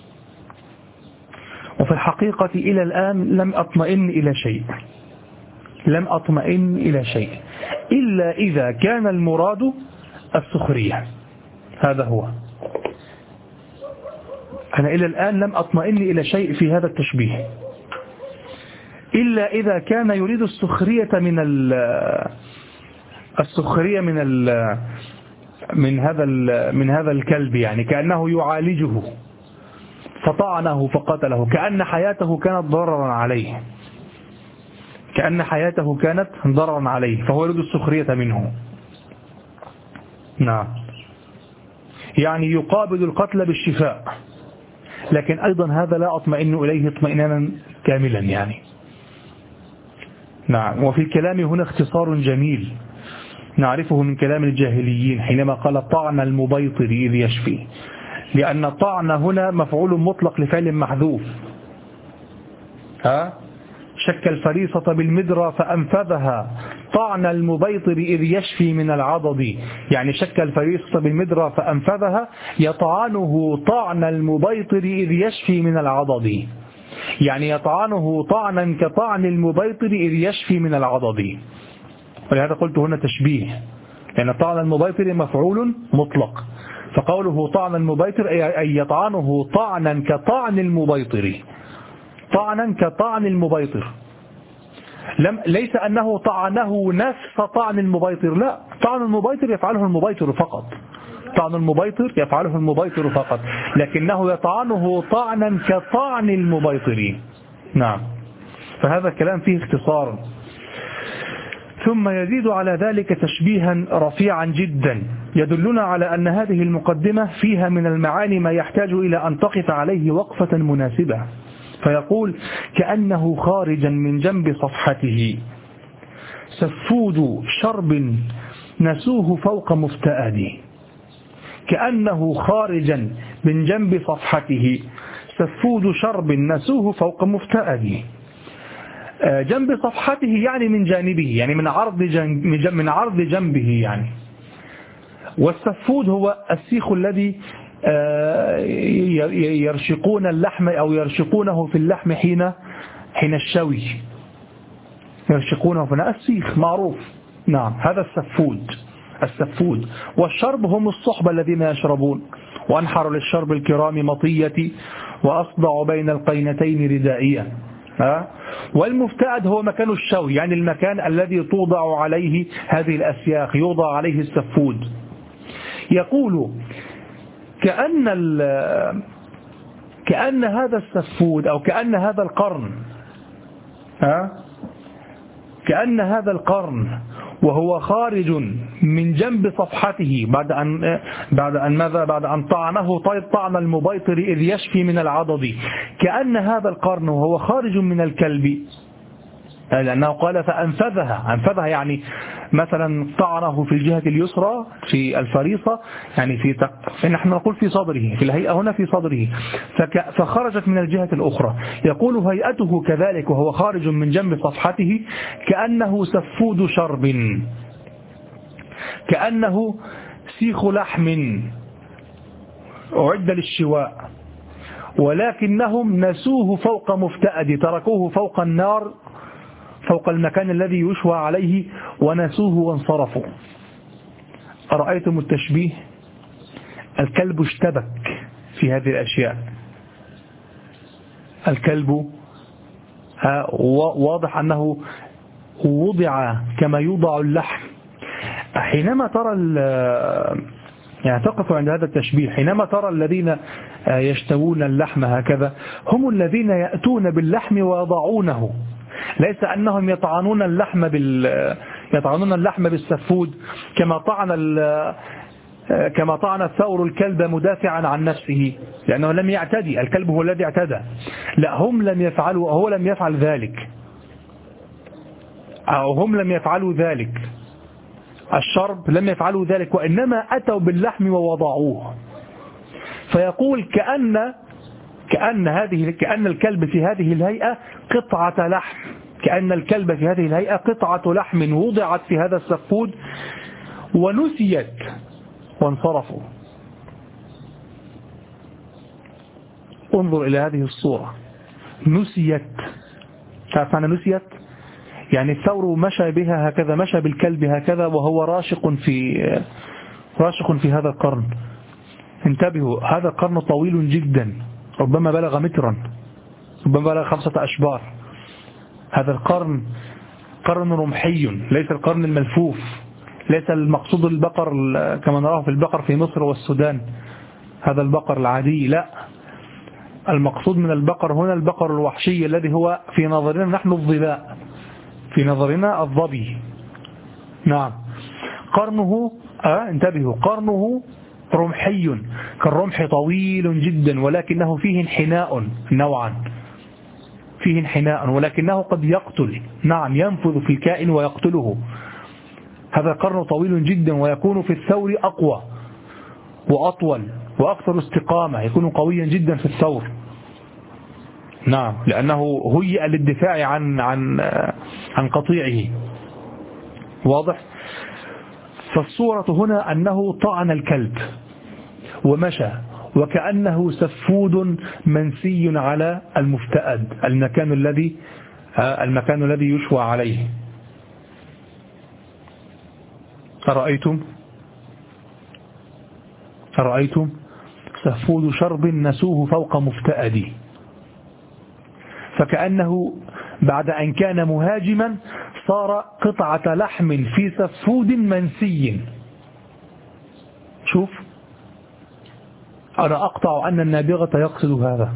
وفي الحقيقة إلى الآن لم أطمئن إلى شيء لم أطمئن إلى شيء إلا إذا كان المراد السخرية. هذا هو. أنا إلى الآن لم أطمئن إلى شيء في هذا التشبيه إلا إذا كان يريد السخرية من السخرية من ال من هذا من هذا الكلب، يعني كأنه يعالجه فطعنه فقتله، كأن حياته كانت ضررا عليه كأن حياته كانت ضررا عليه فهو يريد السخرية منه. نعم، يعني يقابل القتل بالشفاء، لكن أيضا هذا لا أطمئن إليه اطمئنانا كاملا يعني. نعم. وفي الكلام هنا اختصار جميل نعرفه من كلام الجاهليين حينما قال طعن المبيطر إذ يشفي، لأن طعن هنا مفعول مطلق لفعل محذوف. ها؟ شك الفريصة بالمدرى فأنفذها طعن المبيطر إذ يشفي من العضد، يعني شك الفريصة بالمدرى فأنفذها يطعنه طعن المبيطر إذ يشفي من العضد، يعني يطعنه طعنا كطعن المبيطر إذ يشفي من العضد. ولهذا قلت هنا تشبيه، لأن طعن المبيطر مفعول مطلق، فقوله طعن المبيطر أي يطعنه طعنا كطعن المبيطر طعنا كطعن المبيطر، لم ليس أنه طعنه نفس طعن المبيطر، لا، طعن المبيطر يفعله المبيطر فقط طعن المبيطر يفعله المبيطر فقط لكنه يطعنه طعنا كطعن المبيطر. نعم. فهذا الكلام فيه اختصار. ثم يزيد على ذلك تشبيها رفيعا جدا يدلنا على أن هذه المقدمة فيها من المعاني ما يحتاج إلى أن تقف عليه وقفة مناسبة. فيقول كأنه خارجا من جنب صفحته سفود شرب نسوه فوق مفتأد. كأنه خارجا من جنب صفحته سفود شرب نسوه فوق مفتأد. جنب صفحته يعني من جانبه، يعني من عرض جنب من عرض جنبه يعني. والسفود هو السيخ الذي يرشقون اللحم أو يرشقونه في اللحم حين حين الشوي، يرشقونه في السيخ معروف. نعم، هذا السفود السفود. والشرب هم الصحبة الذين يشربون. وأنحر للشرب الكرام مطيتي وأصدع بين القينتين ردائيا. والمفتأد هو مكان الشوي، يعني المكان الذي توضع عليه هذه الأسياخ، يوضع عليه السفود. يقول كأن كأن هذا السفود أو كأن هذا القرن ها كأن هذا القرن وهو خارج من جنب صفحته بعد أن بعد أن ماذا بعد أن طعنه طيب طعن المبيطر إذ يشفي من العضد. كأن هذا القرن وهو خارج من الكلب لأنه قال فأنفذها. أنفذها يعني مثلا طعنه في الجهة اليسرى في الفريصة، يعني في تق... نحن نقول في صدره، في الهيئة هنا في صدره، فك... فخرجت من الجهة الأخرى. يقول هيئته كذلك وهو خارج من جنب صفحته كأنه سفود شرب، كأنه سيخ لحم أعد للشواء، ولكنهم نسوه فوق مفتأد، تركوه فوق النار، فوق المكان الذي يشوى عليه، ونسوه وانصرفوا. أرأيتم التشبيه؟ الكلب اشتبك في هذه الأشياء. الكلب واضح أنه وضع كما يوضع اللحم. حينما ترى يعني تقف عند هذا التشبيه، حينما ترى الذين يشتوون اللحم هكذا هم الذين يأتون باللحم ويضعونه، ليس أنهم يطعنون اللحم بال يطعنون اللحم بالسفود كما طعن ال... كما طعن الثور الكلب مدافعا عن نفسه لأنه لم يعتدي، الكلب هو الذي اعتدى. لا، هم لم يفعلوا، هو لم يفعل ذلك، أو هم لم يفعلوا ذلك، الشرب لم يفعلوا ذلك، وإنما أتوا باللحم ووضعوه. فيقول كأن كأن هذه كأن الكلب في هذه الهيئة قطعة لحم، كأن الكلب في هذه الهيئة قطعة لحم وضعت في هذا السفود ونسيت وانصرفوا. انظر إلى هذه الصورة، نسيت. تعرف معنى نسيت؟ يعني الثور مشى بها هكذا، مشى بالكلب هكذا وهو راشق في راشق في هذا القرن. انتبهوا، هذا القرن طويل جدا، ربما بلغ مترا، ربما بلغ خمسة أشبار. هذا القرن قرن رمحي، ليس القرن الملفوف، ليس المقصود البقر كما نراه في البقر في مصر والسودان، هذا البقر العادي، لا، المقصود من البقر هنا البقر الوحشي الذي هو في نظرنا نحن الظباء، في نظرنا الظبي. نعم، قرنه آه انتبهوا، قرنه رمحي، كالرمح طويل جدا، ولكنه فيه انحناء نوعا، فيه انحناء ولكنه قد يقتل. نعم، ينفذ في الكائن ويقتله. هذا قرن طويل جدا، ويكون في الثور أقوى وأطول وأكثر استقامة، يكون قويا جدا في الثور. نعم، لأنه هيئ للدفاع عن عن عن قطيعه. واضح؟ فالصورة هنا أنه طعن الكلب ومشى وكأنه سفود منسي على المفتأد، المكان الذي المكان الذي يشوى عليه. أرأيتم أرأيتم سفود شرب نسوه فوق مفتأد، فكأنه بعد أن كان مهاجما صار قطعة لحم في سفود منسي. شوف، أنا أقطع أن النابغة يقصد هذا،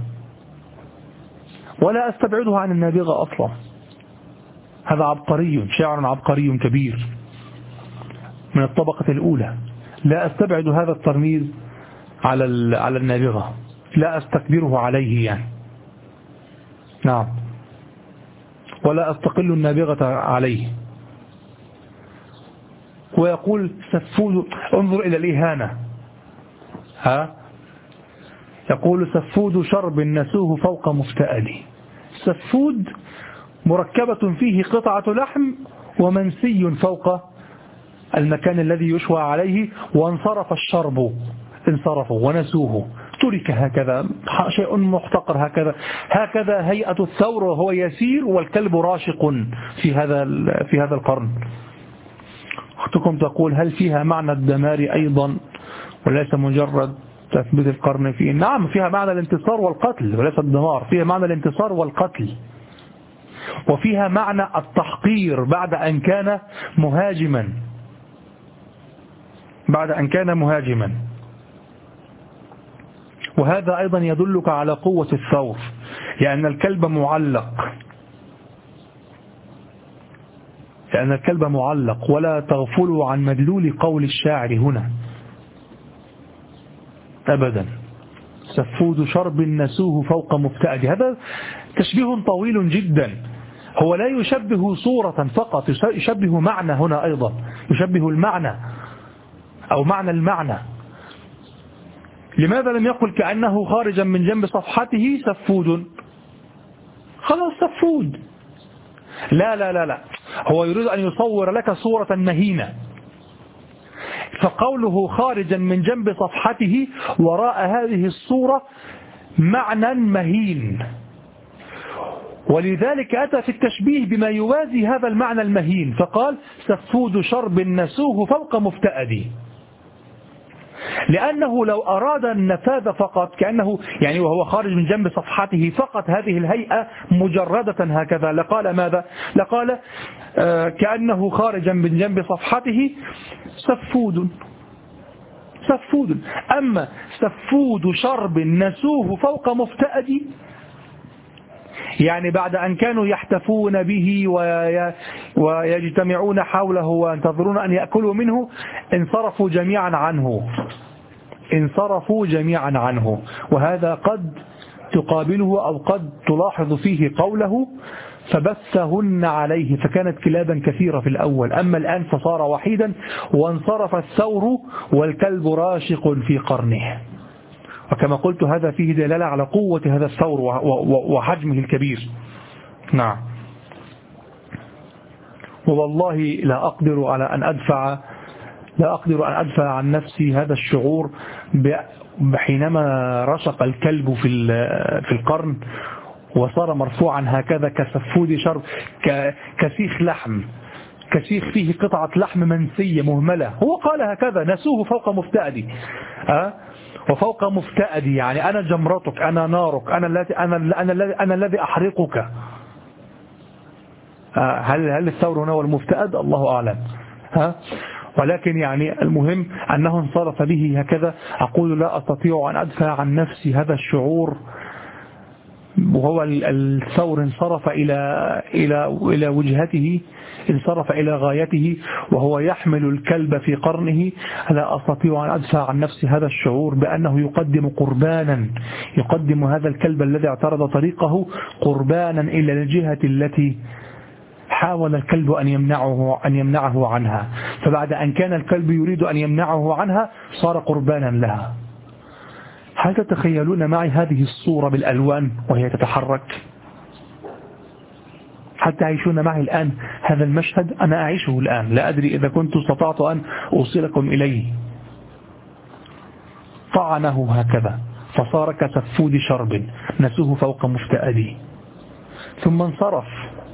ولا أستبعدها عن النابغة أصلا. هذا عبقري، شاعر عبقري كبير من الطبقة الأولى، لا أستبعد هذا الترميز على على النابغة، لا أستكبره عليه يعني. نعم، ولا أستقل النابغة عليه. ويقول سفود، انظر إلى الإهانة، ها، يقول سفود شرب نسوه فوق مفتأد. سفود مركبة فيه قطعة لحم ومنسي فوق المكان الذي يشوى عليه، وانصرف الشرب، انصرفوا ونسوه، ترك هكذا، شيء محتقر هكذا. هكذا هيئة الثور وهو يسير والكلب راشق في هذا في هذا القرن. أختكم تقول هل فيها معنى الدمار أيضا وليس مجرد تثبيت القرن فيه؟ نعم، فيها معنى الانتصار والقتل وليس الدمار، فيها معنى الانتصار والقتل، وفيها معنى التحقير بعد أن كان مهاجما، بعد أن كان مهاجما. وهذا أيضا يدلك على قوة الثور، لأن الكلب معلق، لأن الكلب معلق. ولا تغفلوا عن مدلول قول الشاعر هنا أبدا، سفود شرب نسوه فوق مفتأد. هذا تشبيه طويل جدا، هو لا يشبه صورة فقط، يشبه معنى هنا أيضا، يشبه المعنى أو معنى المعنى. لماذا لم يقل كأنه خارجا من جنب صفحته سفود؟ خلاص سفود. لا لا لا لا، هو يريد أن يصور لك صورة مهينة، فقوله خارجا من جنب صفحته وراء هذه الصورة معنى مهين، ولذلك أتى في التشبيه بما يوازي هذا المعنى المهين، فقال سفود شرب نسوه فوق مفتأد. لأنه لو أراد النفاذ فقط كأنه يعني وهو خارج من جنب صفحته فقط هذه الهيئة مجردة هكذا لقال ماذا؟ لقال آه كأنه خارجا من جنب صفحته سفود سفود. أما سفود شرب نسوه فوق مفتأد، يعني بعد أن كانوا يحتفون به ويجتمعون حوله وينتظرون أن يأكلوا منه انصرفوا جميعا عنه انصرفوا جميعا عنه. وهذا قد تقابله أو قد تلاحظ فيه قوله فبثهن عليه، فكانت كلابا كثيرة في الأول، أما الآن فصار وحيدا وانصرف الثور والكلب راشق في قرنه. وكما قلت هذا فيه دلالة على قوة هذا الثور وحجمه الكبير. نعم. ووالله لا أقدر على أن أدفع لا أقدر أن أدفع عن نفسي هذا الشعور حينما رشق الكلب في في القرن وصار مرفوعا هكذا كسفود شرب، كسيخ لحم، كسيخ فيه قطعة لحم منسية مهملة. هو قال هكذا نسوه فوق مفتأدي، أه؟ وفوق مفتأدي يعني أنا جمرتك، أنا نارك، أنا الذي أنا أنا أنا الذي أحرقك. أه؟ هل هل الثور هنا والمفتأد؟ الله أعلم. ها؟ ولكن يعني المهم أنه انصرف به هكذا. أقول لا أستطيع أن أدفع عن نفسي هذا الشعور، وهو الثور انصرف إلى إلى إلى وجهته، انصرف إلى غايته وهو يحمل الكلب في قرنه. لا أستطيع أن أدفع عن نفسي هذا الشعور بأنه يقدم قربانا، يقدم هذا الكلب الذي اعترض طريقه قربانا إلى الجهة التي حاول الكلب أن يمنعه أن يمنعه عنها. فبعد أن كان الكلب يريد أن يمنعه عنها صار قربانا لها. هل تتخيلون معي هذه الصورة بالألوان وهي تتحرك؟ هل تعيشون معي الآن هذا المشهد؟ أنا أعيشه الآن، لا أدري إذا كنت استطعت أن أوصلكم إليه. طعنه هكذا فصار كسفود شرب نسوه فوق مفتأدي، ثم انصرف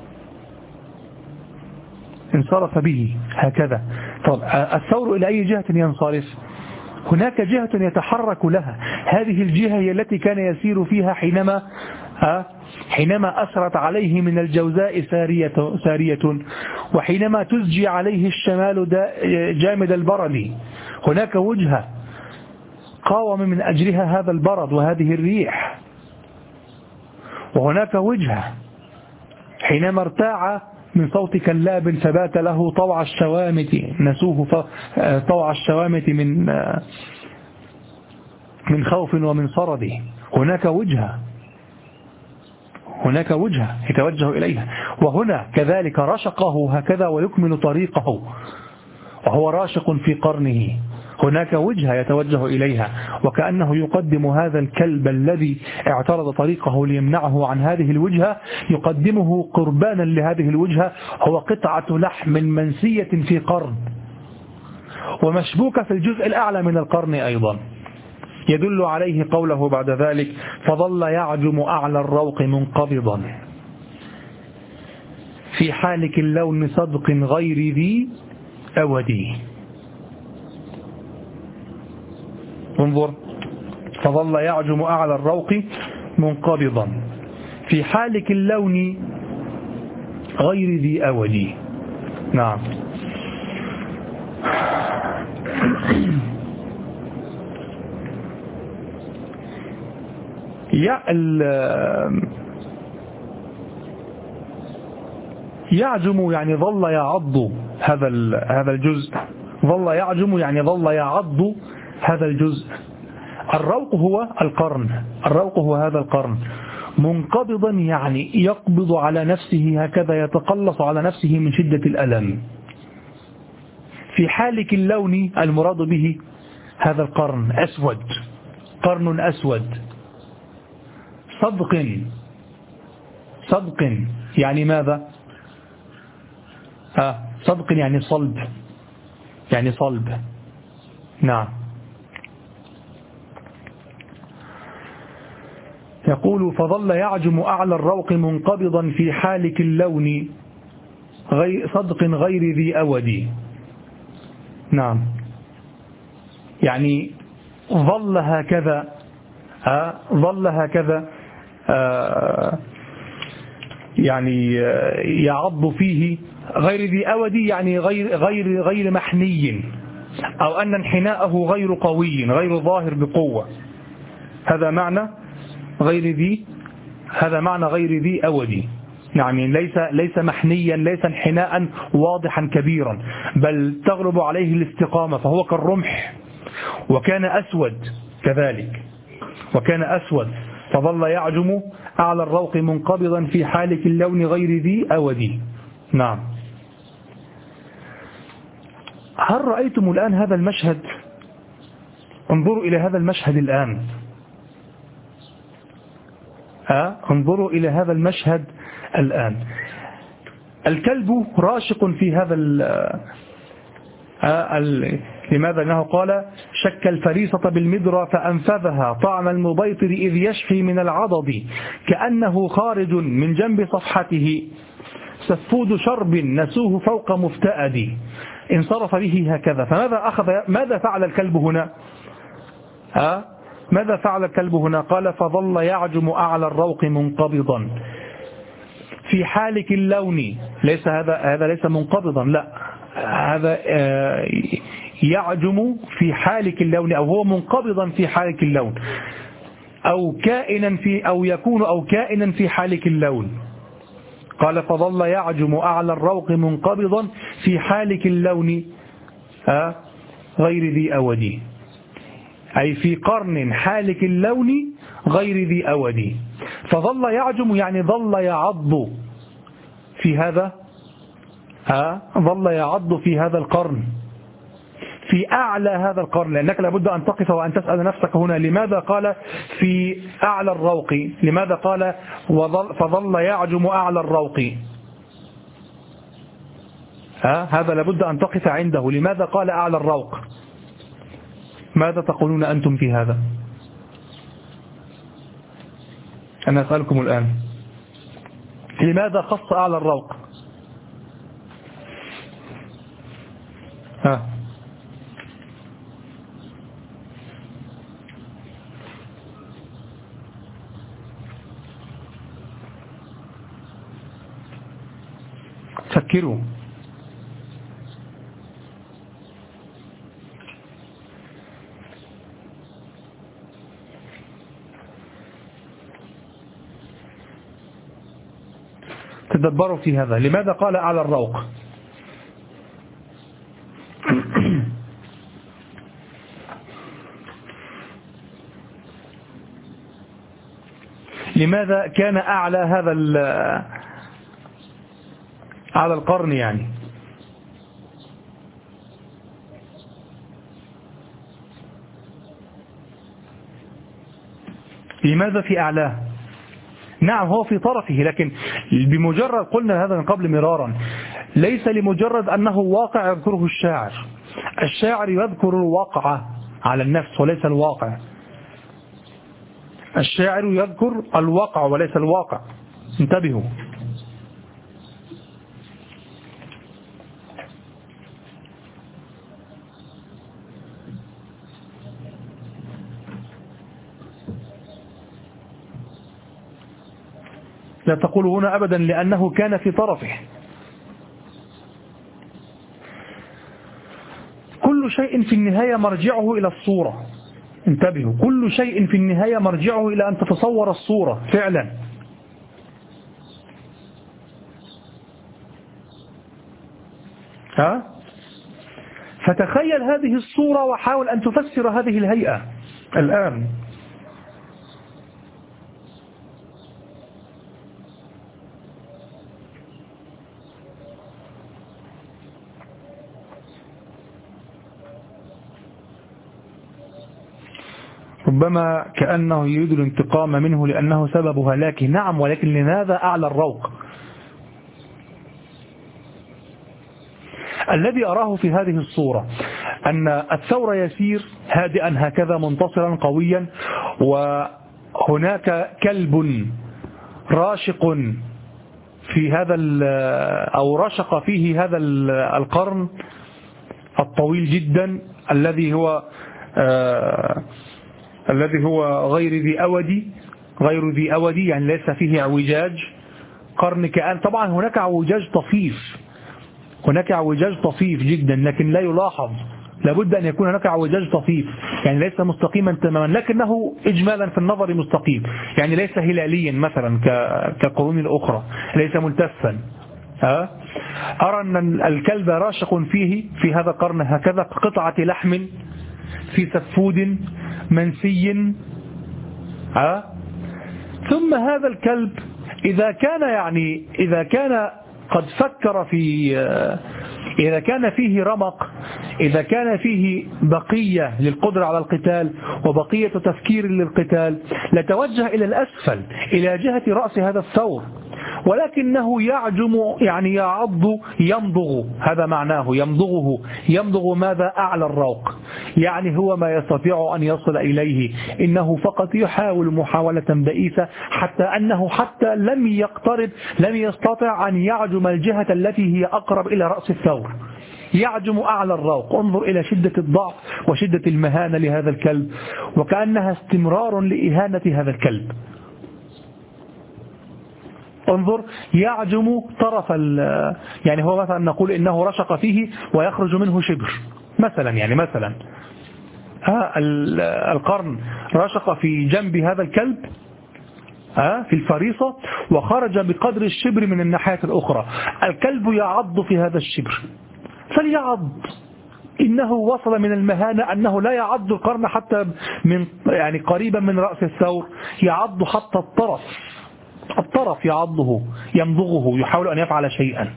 انصرف به هكذا. طب الثور إلى أي جهة ينصرف؟ هناك جهة يتحرك لها، هذه الجهة هي التي كان يسير فيها حينما حينما أسرت عليه من الجوزاء سارية, سارية وحينما تزجي عليه الشمال جامد البرد. هناك وجهة قاوم من أجلها هذا البرد وهذه الريح. وهناك وجهة حينما ارتاع من صوت كلاب فبات له طوع الشوامت نسوه طوع الشوامت من من خوف ومن صرد. هناك وجهة هناك وجهة يتوجه إليها. وهنا كذلك رشقه هكذا ويكمل طريقه وهو راشق في قرنه. هناك وجهة يتوجه إليها، وكأنه يقدم هذا الكلب الذي اعترض طريقه ليمنعه عن هذه الوجهة، يقدمه قربانا لهذه الوجهة. هو قطعة لحم منسية في قرن ومشبوكة في الجزء الأعلى من القرن أيضا. يدل عليه قوله بعد ذلك فظل يعجم أعلى الروق منقبضا في حالك اللون صدق غير ذي أودي. انظر، فظل يعجم أعلى الروق منقبضا في حالك اللون غير ذي أودي. نعم. يعجم يعني ظل يعض هذا هذا الجزء، ظل يعجم يعني ظل يعض هذا الجزء. الروق هو القرن، الروق هو هذا القرن. منقبضا يعني يقبض على نفسه هكذا، يتقلص على نفسه من شدة الألم. في حالك اللون المراد به هذا القرن أسود، قرن أسود. صدق، صدق يعني ماذا؟ آه صدق يعني صلب، يعني صلب. نعم. يقول فظل يعجم أعلى الروق منقبضا في حالك اللون غير صدق غير ذي أودي. نعم، يعني ظل هكذا، آه ظل هكذا آه يعني يعض فيه غير ذي أودي، يعني غير غير غير محني، أو أن انحناءه غير قوي، غير ظاهر بقوة. هذا معنى غير ذي، هذا معنى غير ذي أودي. نعم، ليس ليس محنيا، ليس انحناء واضحا كبيرا، بل تغلب عليه الاستقامة، فهو كالرمح. وكان أسود كذلك، وكان أسود. فظل يعجم أعلى الروق منقبضا في حالك اللون غير ذي أودي. نعم. هل رأيتم الآن هذا المشهد؟ انظروا إلى هذا المشهد الآن. ها انظروا إلى هذا المشهد الآن. الكلب راشق في هذا ال ال لماذا؟ أنه قال شك الفريسة بالمدرى فأنفذها طعم المبيطر إذ يشفي من العضد كأنه خارج من جنب صفحته سفود شرب نسوه فوق مفتأد. انصرف به هكذا. فماذا أخذ؟ ماذا فعل الكلب هنا؟ ها ماذا فعل الكلب هنا؟ قال فظل يعجم أعلى الروق منقبضا في حالك اللون. ليس هذا هذا ليس منقبضا، لا، هذا يعجم في حالك اللون، أو هو منقبضا في حالك اللون، أو كائنا في أو يكون أو كائنا في حالك اللون. قال فظل يعجم أعلى الروق منقبضا في حالك اللون غير ذي أودي، أي في قرن حالك اللون غير ذي أودي. فظل يعجم يعني ظل يعض في هذا، ها ظل يعض في هذا القرن، في أعلى هذا القرن. لأنك لابد أن تقف وأن تسأل نفسك هنا لماذا قال في أعلى الروق؟ لماذا قال فظل يعجم أعلى الروق؟ ها هذا لابد أن تقف عنده. لماذا قال أعلى الروق؟ ماذا تقولون أنتم في هذا؟ أنا أسألكم الآن، لماذا خص أعلى الروق؟ ها فكروا. تدبروا في هذا. لماذا قال أعلى الروق؟ لماذا كان أعلى هذا على القرن يعني؟ لماذا في أعلاه؟ نعم هو في طرفه، لكن بمجرد قلنا هذا من قبل مرارا، ليس لمجرد أنه واقع يذكره الشاعر. الشاعر يذكر الواقع على النفس وليس الواقع. الشاعر يذكر الواقع وليس الواقع. انتبهوا. لا تقول هنا أبدا لأنه كان في طرفه. كل شيء في النهاية مرجعه إلى الصورة. انتبهوا، كل شيء في النهاية مرجعه إلى أن تتصور الصورة فعلا. ها؟ فتخيل هذه الصورة وحاول أن تفسر هذه الهيئة الآن. ربما كأنه يريد الانتقام منه لأنه سبب هلاكه. نعم، ولكن لماذا أعلى الروق؟ الذي أراه في هذه الصورة أن الثور يسير هادئا هكذا منتصرا قويا، وهناك كلب راشق في هذا أو رشق فيه هذا القرن الطويل جدا الذي هو آه الذي هو غير ذي أودي غير ذي أودي يعني ليس فيه اعوجاج. قرن كأن طبعا هناك اعوجاج طفيف هناك اعوجاج طفيف جدا، لكن لا يلاحظ. لابد أن يكون هناك اعوجاج طفيف، يعني ليس مستقيما تماما لكنه إجمالا في النظر مستقيم، يعني ليس هلاليا مثلا كقرون الأخرى، ليس ملتفا. ها؟ أرى أن الكلب راشق فيه في هذا القرن هكذا قطعة لحم في سفود منسي. ها؟ ثم هذا الكلب إذا كان يعني إذا كان قد فكر في إذا كان فيه رمق، إذا كان فيه بقية للقدرة على القتال وبقية تفكير للقتال، لتوجه إلى الأسفل إلى جهة رأس هذا الثور، ولكنه يعجم يعني يعض يمضغ. هذا معناه يمضغه. يمضغ ماذا؟ أعلى الروق، يعني هو ما يستطيع أن يصل إليه. إنه فقط يحاول محاولة بئيسة، حتى أنه حتى لم يقترب لم يستطع أن يعجم الجهة التي هي أقرب إلى رأس الثور، يعجم أعلى الروق. انظر إلى شدة الضعف وشدة المهانة لهذا الكلب، وكأنها استمرار لإهانة هذا الكلب. انظر، يعجم طرف يعني هو مثلا نقول إنه رشق فيه ويخرج منه شبر مثلا، يعني مثلا القرن رشق في جنب هذا الكلب في الفريصة وخرج بقدر الشبر من الناحية الأخرى. الكلب يعض في هذا الشبر، فليعض. إنه وصل من المهانة أنه لا يعض القرن حتى من يعني قريبا من رأس الثور، يعض حتى الطرف الطرف يعضه يمضغه، يحاول أن يفعل شيئا.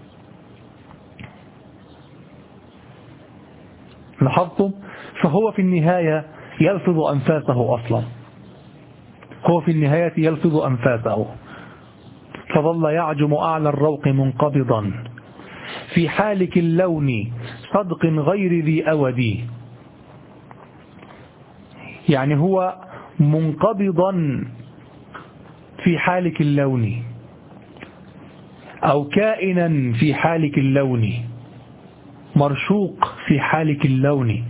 لاحظتم؟ فهو في النهاية يلفظ أنفاسه أصلا، هو في النهاية يلفظ أنفاسه. فظل يعجم أعلى الروق منقبضا في حالك اللون صدق غير ذي أودي، يعني هو منقبضا في حالك اللون أو كائنا في حالك اللون، مرشوق في حالك اللون.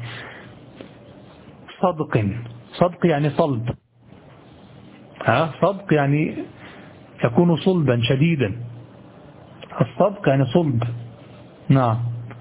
صدق، صدق يعني صلب، ها صدق يعني يكون صلبا شديدا. الصدق يعني صلب. نعم.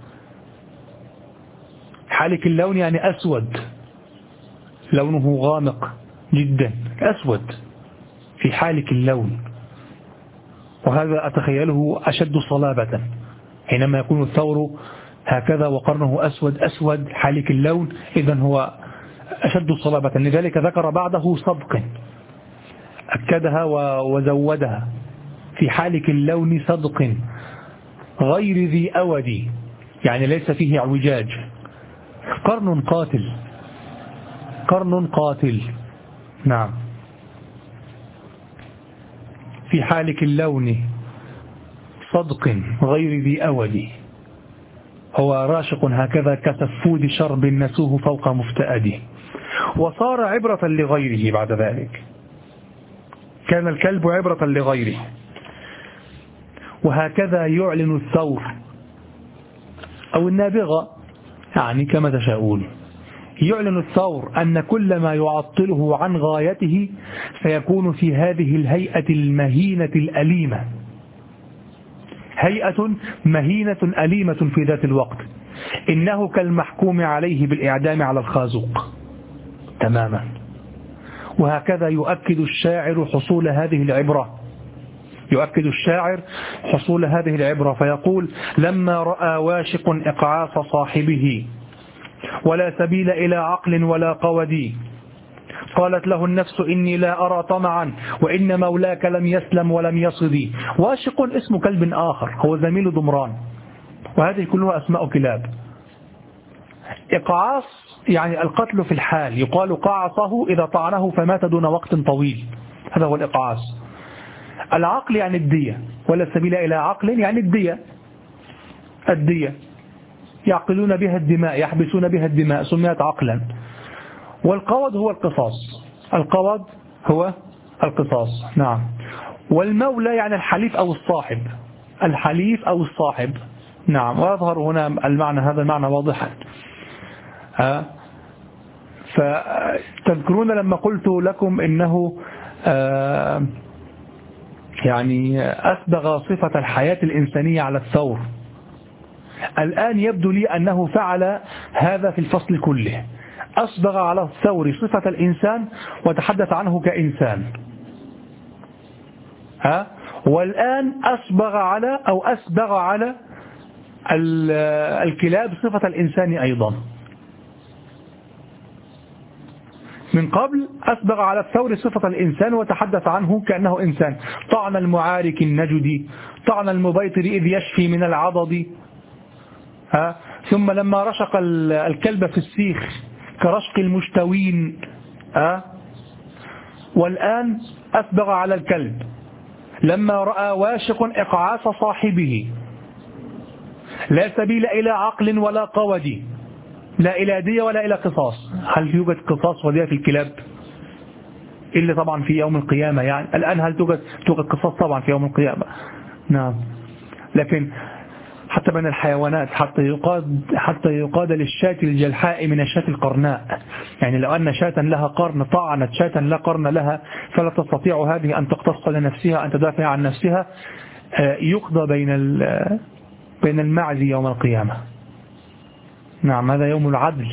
حالك اللون يعني أسود، لونه غامق جدا، أسود في حالك اللون. وهذا أتخيله أشد صلابة حينما يكون الثور هكذا وقرنه أسود أسود حالك اللون، إذن هو أشد صلابة. لذلك ذكر بعده صدق، أكدها وزودها في حالك اللون صدق غير ذي أودي، يعني ليس فيه اعوجاج. قرن قاتل، قرن قاتل. نعم. في حالك اللون صدق غير ذي أودي، هو راشق هكذا كسفود شرب نسوه فوق مفتأده. وصار عبرة لغيره بعد ذلك، كان الكلب عبرة لغيره. وهكذا يعلن الثور أو النابغة، يعني كما تشاءون. يعلن الثور أن كل ما يعطله عن غايته سيكون في هذه الهيئة المهينة الأليمة، هيئة مهينة أليمة في ذات الوقت. إنه كالمحكوم عليه بالإعدام على الخازوق تماما. وهكذا يؤكد الشاعر حصول هذه العبرة، يؤكد الشاعر حصول هذه العبرة فيقول: لما رأى واشق إقعاص صاحبه ولا سبيل إلى عقل ولا قودي، قالت له النفس إني لا أرى طمعا وإن مولاك لم يسلم ولم يصدي. واشق اسم كلب آخر هو زميل ضمران، وهذه كلها أسماء كلاب. إقعاص يعني القتل في الحال، يقال قعصه إذا طعنه فمات دون وقت طويل، هذا هو الإقعاص. العقل يعني الدية، ولا سبيل إلى عقل يعني الدية، الدية يعقلون بها الدماء، يحبسون بها الدماء، سميت عقلا. والقوض هو القصاص، القوض هو القصاص، نعم. والمولى يعني الحليف أو الصاحب، الحليف أو الصاحب، نعم. ويظهر هنا المعنى، هذا المعنى واضحا. ها فتذكرون لما قلت لكم إنه آه يعني أسبغ صفة الحياة الإنسانية على الثور، الآن يبدو لي أنه فعل هذا في الفصل كله، أسبغ على الثور صفة الإنسان وتحدث عنه كإنسان. ها والآن أسبغ على أو أسبغ على الكلاب صفة الإنسان أيضا. من قبل أسبغ على الثور صفة الإنسان وتحدث عنه كأنه إنسان، طعن المعارك النجدي، طعن المبيطر إذ يشفي من العضد. ها ثم لما رشق الكلب في السيخ كرشق المشتوين. ها والآن أسبغ على الكلب لما رأى واشق إقعاص صاحبه، لا سبيل إلى عقل ولا قود، لا إلى دية ولا إلى قصاص. هل يوجد قصاص ودية في الكلاب؟ إلا طبعا في يوم القيامة، يعني الآن هل توجد توجد قصاص؟ طبعا في يوم القيامة، نعم. لكن حتى بين الحيوانات، حتى يقاد حتى يقاد للشاة الجلحاء من الشاة القرناء، يعني لو أن شاة لها قرن طعنت شاة لا قرن لها فلا تستطيع هذه أن تقتص لنفسها، أن تدافع عن نفسها، يقضى بين بين المعز يوم القيامة، نعم. هذا يوم العدل.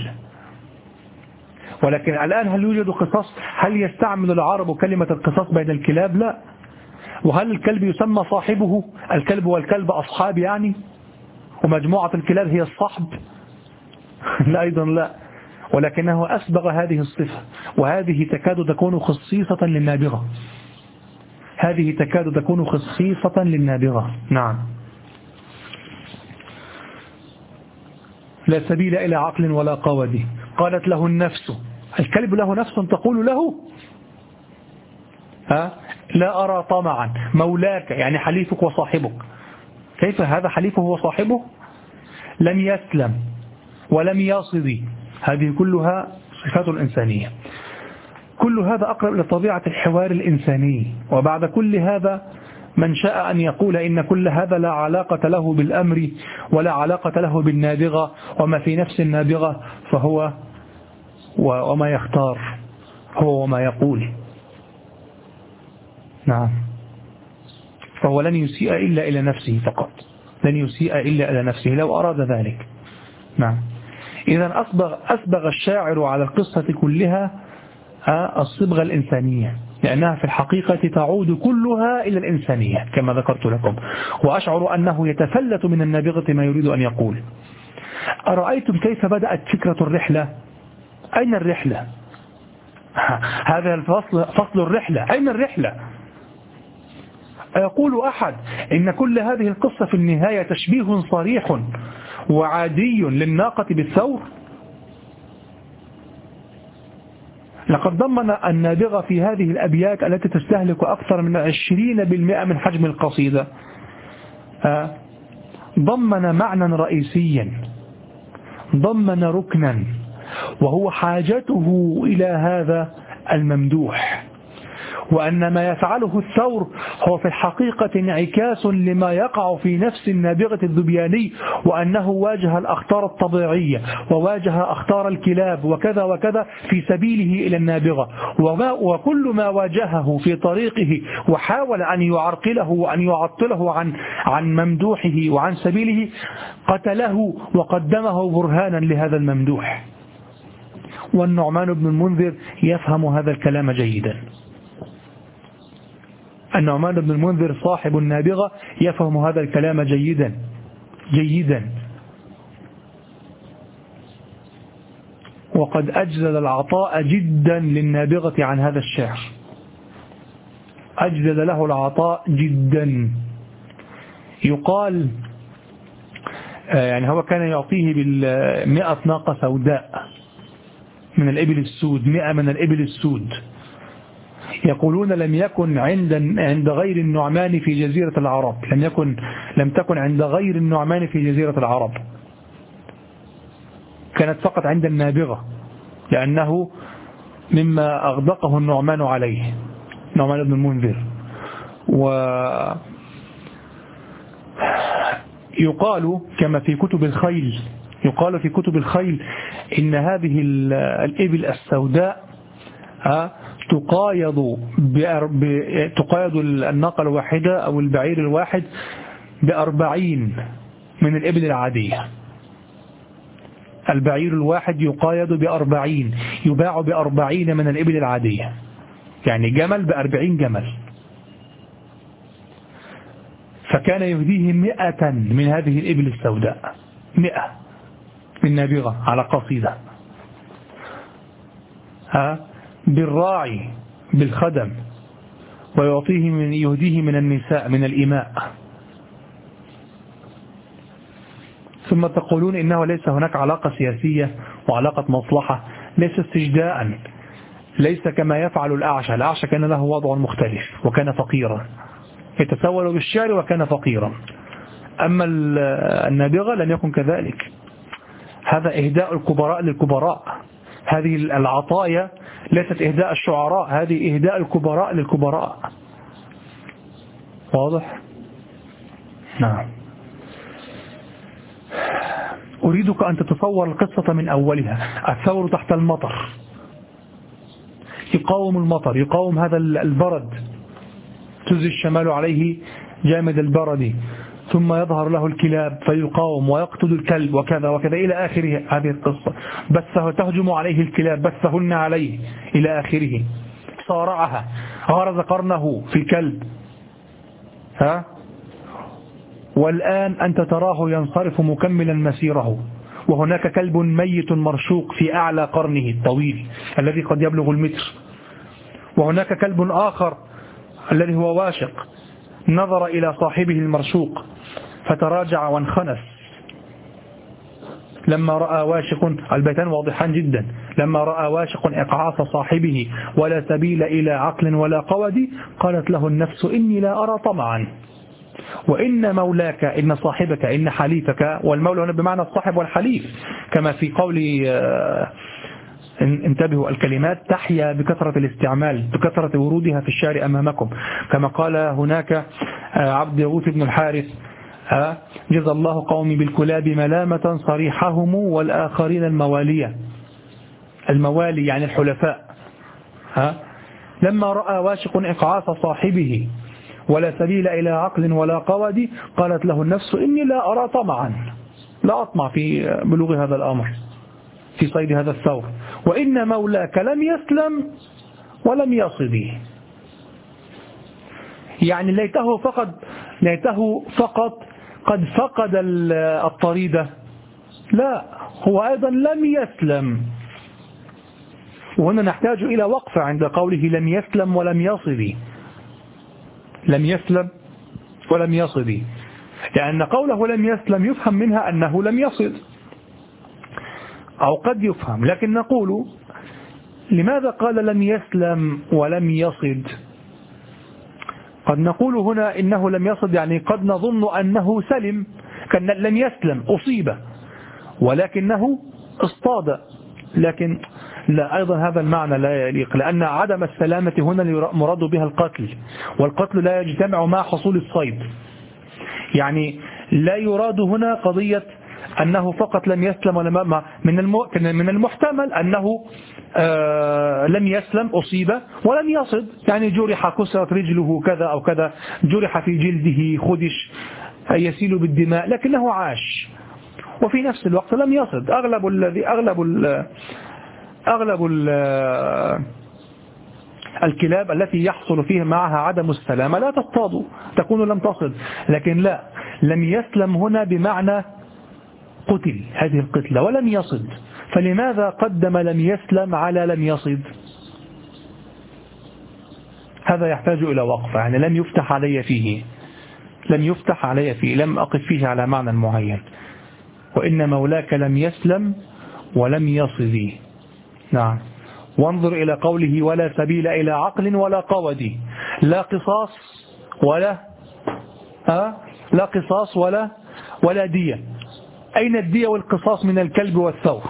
ولكن الآن هل يوجد قصاص؟ هل يستعمل العرب كلمة القصاص بين الكلاب؟ لا. وهل الكلب يسمى صاحبه؟ الكلب والكلب أصحاب يعني، ومجموعة الكلاب هي الصحب؟ لا أيضا لا. ولكنه أسبغ هذه الصفة، وهذه تكاد تكون خصيصة للنابغة، هذه تكاد تكون خصيصة للنابغة، نعم. لا سبيل إلى عقل ولا قود، قالت له النفس، الكلب له نفس تقول له ها لا أرى طمعا، مولاك يعني حليفك وصاحبك. كيف هذا حليفه وصاحبه؟ لم يسلم ولم يصدي، هذه كلها صفات الإنسانية. كل هذا أقرب إلى طبيعة الحوار الإنساني. وبعد كل هذا من شاء أن يقول إن كل هذا لا علاقة له بالأمر ولا علاقة له بالنابغة، وما في نفس النابغة فهو وما يختار، هو وما يقول، نعم. فهو لن يسيء إلا إلى نفسه فقط، لن يسيء إلا إلى نفسه لو أراد ذلك، نعم. إذا أسبغ, أسبغ الشاعر على القصة كلها الصبغة الإنسانية، لأنها في الحقيقة تعود كلها إلى الإنسانية كما ذكرت لكم. وأشعر أنه يتفلت من النابغة ما يريد أن يقول. أرأيتم كيف بدأت فكرة الرحلة؟ أين الرحلة؟ هذا الفصل فصل الرحلة، أين الرحلة؟ يقول أحد إن كل هذه القصة في النهاية تشبيه صريح وعادي للناقة بالثور. لقد ضمن النابغة في هذه الأبيات التي تستهلك أكثر من عشرين بالمئة من حجم القصيدة، ضمن معنى رئيسيا، ضمن ركنا، وهو حاجته إلى هذا الممدوح، وأن ما يفعله الثور هو في الحقيقة انعكاس لما يقع في نفس النابغة الذبياني، وأنه واجه الأخطار الطبيعية وواجه أخطار الكلاب وكذا وكذا في سبيله إلى النابغة، وكل ما واجهه في طريقه وحاول أن يعرقله وأن يعطله عن عن ممدوحه وعن سبيله قتله وقدمه برهانا لهذا الممدوح. والنعمان بن المنذر يفهم هذا الكلام جيدا. النعمان بن المنذر صاحب النابغة يفهم هذا الكلام جيدا جيدا وقد أجزل العطاء جدا للنابغة عن هذا الشعر، أجزل له العطاء جدا. يقال يعني هو كان يعطيه بالمئة ناقة سوداء من الإبل السود، مئة من الإبل السود. يقولون لم يكن عند عند غير النعمان في جزيرة العرب، لم يكن لم تكن عند غير النعمان في جزيرة العرب، كانت فقط عند النابغة، لأنه مما أغدقه النعمان عليه، نعمان بن المنذر. ويقال كما في كتب الخيل، يقال في كتب الخيل إن هذه الإبل السوداء تقايض تقايض الناقة الواحدة أو البعير الواحد بأربعين من الإبل العادية. البعير الواحد يقايض بأربعين، يباع بأربعين من الإبل العادية، يعني جمل بأربعين جمل. فكان يهديه مئة من هذه الإبل السوداء، مئة من نابغة على قصيدة، ها بالراعي بالخدم، ويعطيه من يهديه من النساء من الإماء. ثم تقولون إنه ليس هناك علاقة سياسية وعلاقة مصلحة، ليس استجداء، ليس كما يفعل الأعشى. الأعشى كان له وضع مختلف وكان فقيرا، يتسول بالشعر وكان فقيرا. أما النابغة لم يكن كذلك. هذا إهداء الكبراء للكبراء، هذه العطايا ليست إهداء الشعراء، هذه إهداء الكبراء للكبراء. واضح؟ نعم. أريدك أن تتصور القصة من أولها. الثور تحت المطر، يقاوم المطر، يقاوم هذا البرد، تزي الشمال عليه جامد البرد، ثم يظهر له الكلاب فيقاوم ويقتل الكلب وكذا وكذا إلى آخره. هذه القصة بثه، تهجم عليه الكلاب بثهن عليه إلى آخره. صارعها، غرز قرنه في الكلب، ها والآن أنت تراه ينصرف مكملا مسيره، وهناك كلب ميت مرشوق في أعلى قرنه الطويل الذي قد يبلغ المتر، وهناك كلب آخر الذي هو واشق نظر إلى صاحبه المرشوق فتراجع وانخنس لما رأى واشق. البيتان واضحان جدا. لما رأى واشق إقعاص صاحبه ولا سبيل إلى عقل ولا قود، قالت له النفس إني لا أرى طمعا، وإن مولاك إن صاحبك إن حليفك، والمولى هنا بمعنى الصاحب والحليف، كما في قول انتبهوا الكلمات تحيا بكثرة الاستعمال، بكثرة ورودها في الشعر أمامكم، كما قال هناك عبد يغوث بن الحارث جزى الله قومي بالكلاب ملامة صريحهم والآخرين الموالية. الموالي يعني الحلفاء. لما رأى واشق إقعاص صاحبه ولا سبيل إلى عقل ولا قود، قالت له النفس إني لا أرى طمعا، لا أطمع في بلوغ هذا الأمر، في صيد هذا الثور، وإن مولاك لم يسلم ولم يصدي. يعني ليته فقد ليته فقط قد فقد الطريدة، لا هو أيضا لم يسلم. وهنا نحتاج إلى وقفة عند قوله لم يسلم ولم يصدي، لم يسلم ولم يصدي، لأن قوله لم يسلم يفهم منها أنه لم يصد، أو قد يفهم، لكن نقول لماذا قال لم يسلم ولم يصد؟ قد نقول هنا إنه لم يصد، يعني قد نظن أنه سلم، كان لم يسلم أصيب ولكنه اصطاد، لكن لا، أيضا هذا المعنى لا يليق، لأن عدم السلامة هنا مراد بها القتل، والقتل لا يجتمع مع حصول الصيد. يعني لا يراد هنا قضية أنه فقط لم يسلم، ولا من المحتمل أنه آه لم يسلم أصيب ولم يصد، يعني جرح كسرت رجله كذا أو كذا، جرح في جلده خدش يسيل بالدماء لكنه عاش، وفي نفس الوقت لم يصد. أغلب الذي أغلب ال أغلب ال الكلاب التي يحصل فيها معها عدم السلامة لا تصطاد، تكون لم تصد، لكن لا، لم يسلم هنا بمعنى قتل هذه القتلة ولم يصد. فلماذا قدم لم يسلم على لم يصد؟ هذا يحتاج إلى وقفة، يعني لم يفتح علي فيه، لم يفتح علي فيه، لم أقف فيه على معنى معين. وإن مولاك لم يسلم ولم يصد. نعم. وانظر إلى قوله ولا سبيل إلى عقل ولا قود، لا قصاص ولا أه؟ لا قصاص ولا ولا دية. أين الدية والقصاص من الكلب والثور؟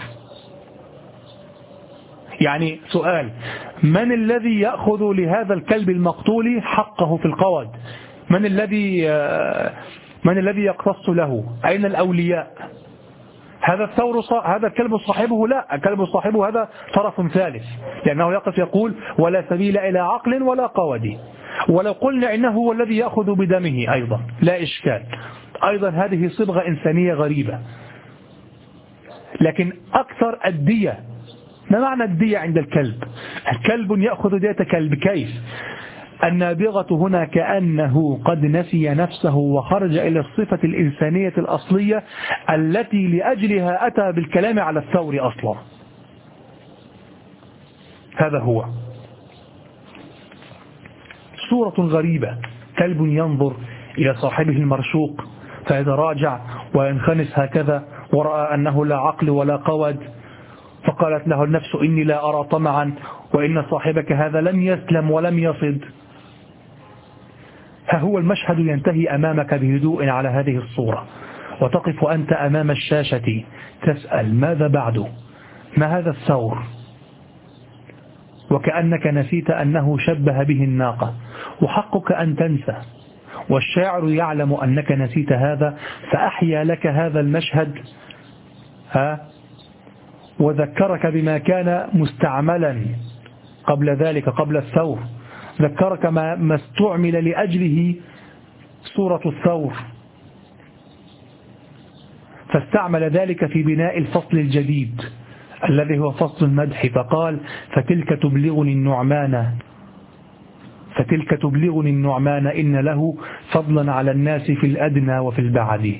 يعني سؤال، من الذي يأخذ لهذا الكلب المقتول حقه في القود؟ من الذي من الذي يقتص له؟ أين الأولياء؟ هذا الثور هذا الكلب صاحبه؟ لا، الكلب صاحبه هذا طرف ثالث، لأنه يقف يقول ولا سبيل إلى عقل ولا قود. ولو قلنا إنه هو الذي يأخذ بدمه أيضا لا إشكال، أيضا هذه صبغة إنسانية غريبة. لكن أكثر الدية، ما معنى الدية عند الكلب؟ الكلب يأخذ دية كلب، كيف؟ النابغة هنا كأنه قد نسي نفسه وخرج إلى الصفة الإنسانية الأصلية التي لأجلها أتى بالكلام على الثور أصلا. هذا هو صورة غريبة، كلب ينظر إلى صاحبه المرشوق فيتراجع وينخنس هكذا، ورأى أنه لا عقل ولا قود، فقالت له النفس إني لا أرى طمعا، وإن صاحبك هذا لم يسلم ولم يصد. ها هو المشهد ينتهي أمامك بهدوء على هذه الصورة، وتقف أنت أمام الشاشة تسأل ماذا بعده؟ ما هذا الثور؟ وكأنك نسيت أنه شبه به الناقة، وحقك أن تنسى، والشاعر يعلم أنك نسيت هذا فأحيا لك هذا المشهد، ها، وذكرك بما كان مستعملا قبل ذلك، قبل الثور، ذكرك ما استعمل لأجله صورة الثور، فاستعمل ذلك في بناء الفصل الجديد الذي هو فصل المدح، فقال فتلك تبلغني النعمان فتلك تبلغني النعمان إن له فضلا على الناس في الأدنى وفي البعد.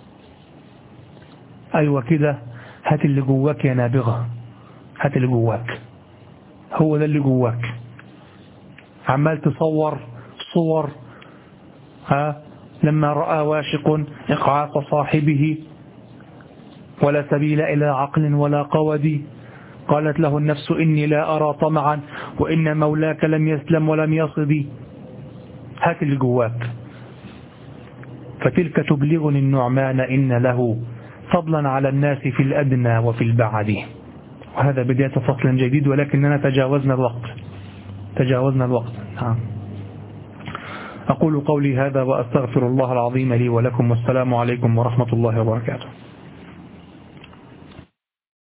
أيوة كده، هات اللي جواك يا نابغة، هات اللي جواك، هو ده اللي جواك. عمال تصور صور، ها، لما رأى واشق إقعاق صاحبه ولا سبيل إلى عقل ولا قود، قالت له النفس إني لا أرى طمعا، وإن مولاك لم يسلم ولم يصد. هات اللي جواك. فتلك تبلغني النعمان إن له فضلا على الناس في الأدنى وفي البعد. وهذا بداية فصل جديد، ولكننا تجاوزنا الوقت تجاوزنا الوقت نعم. أقول قولي هذا وأستغفر الله العظيم لي ولكم، والسلام عليكم ورحمة الله وبركاته.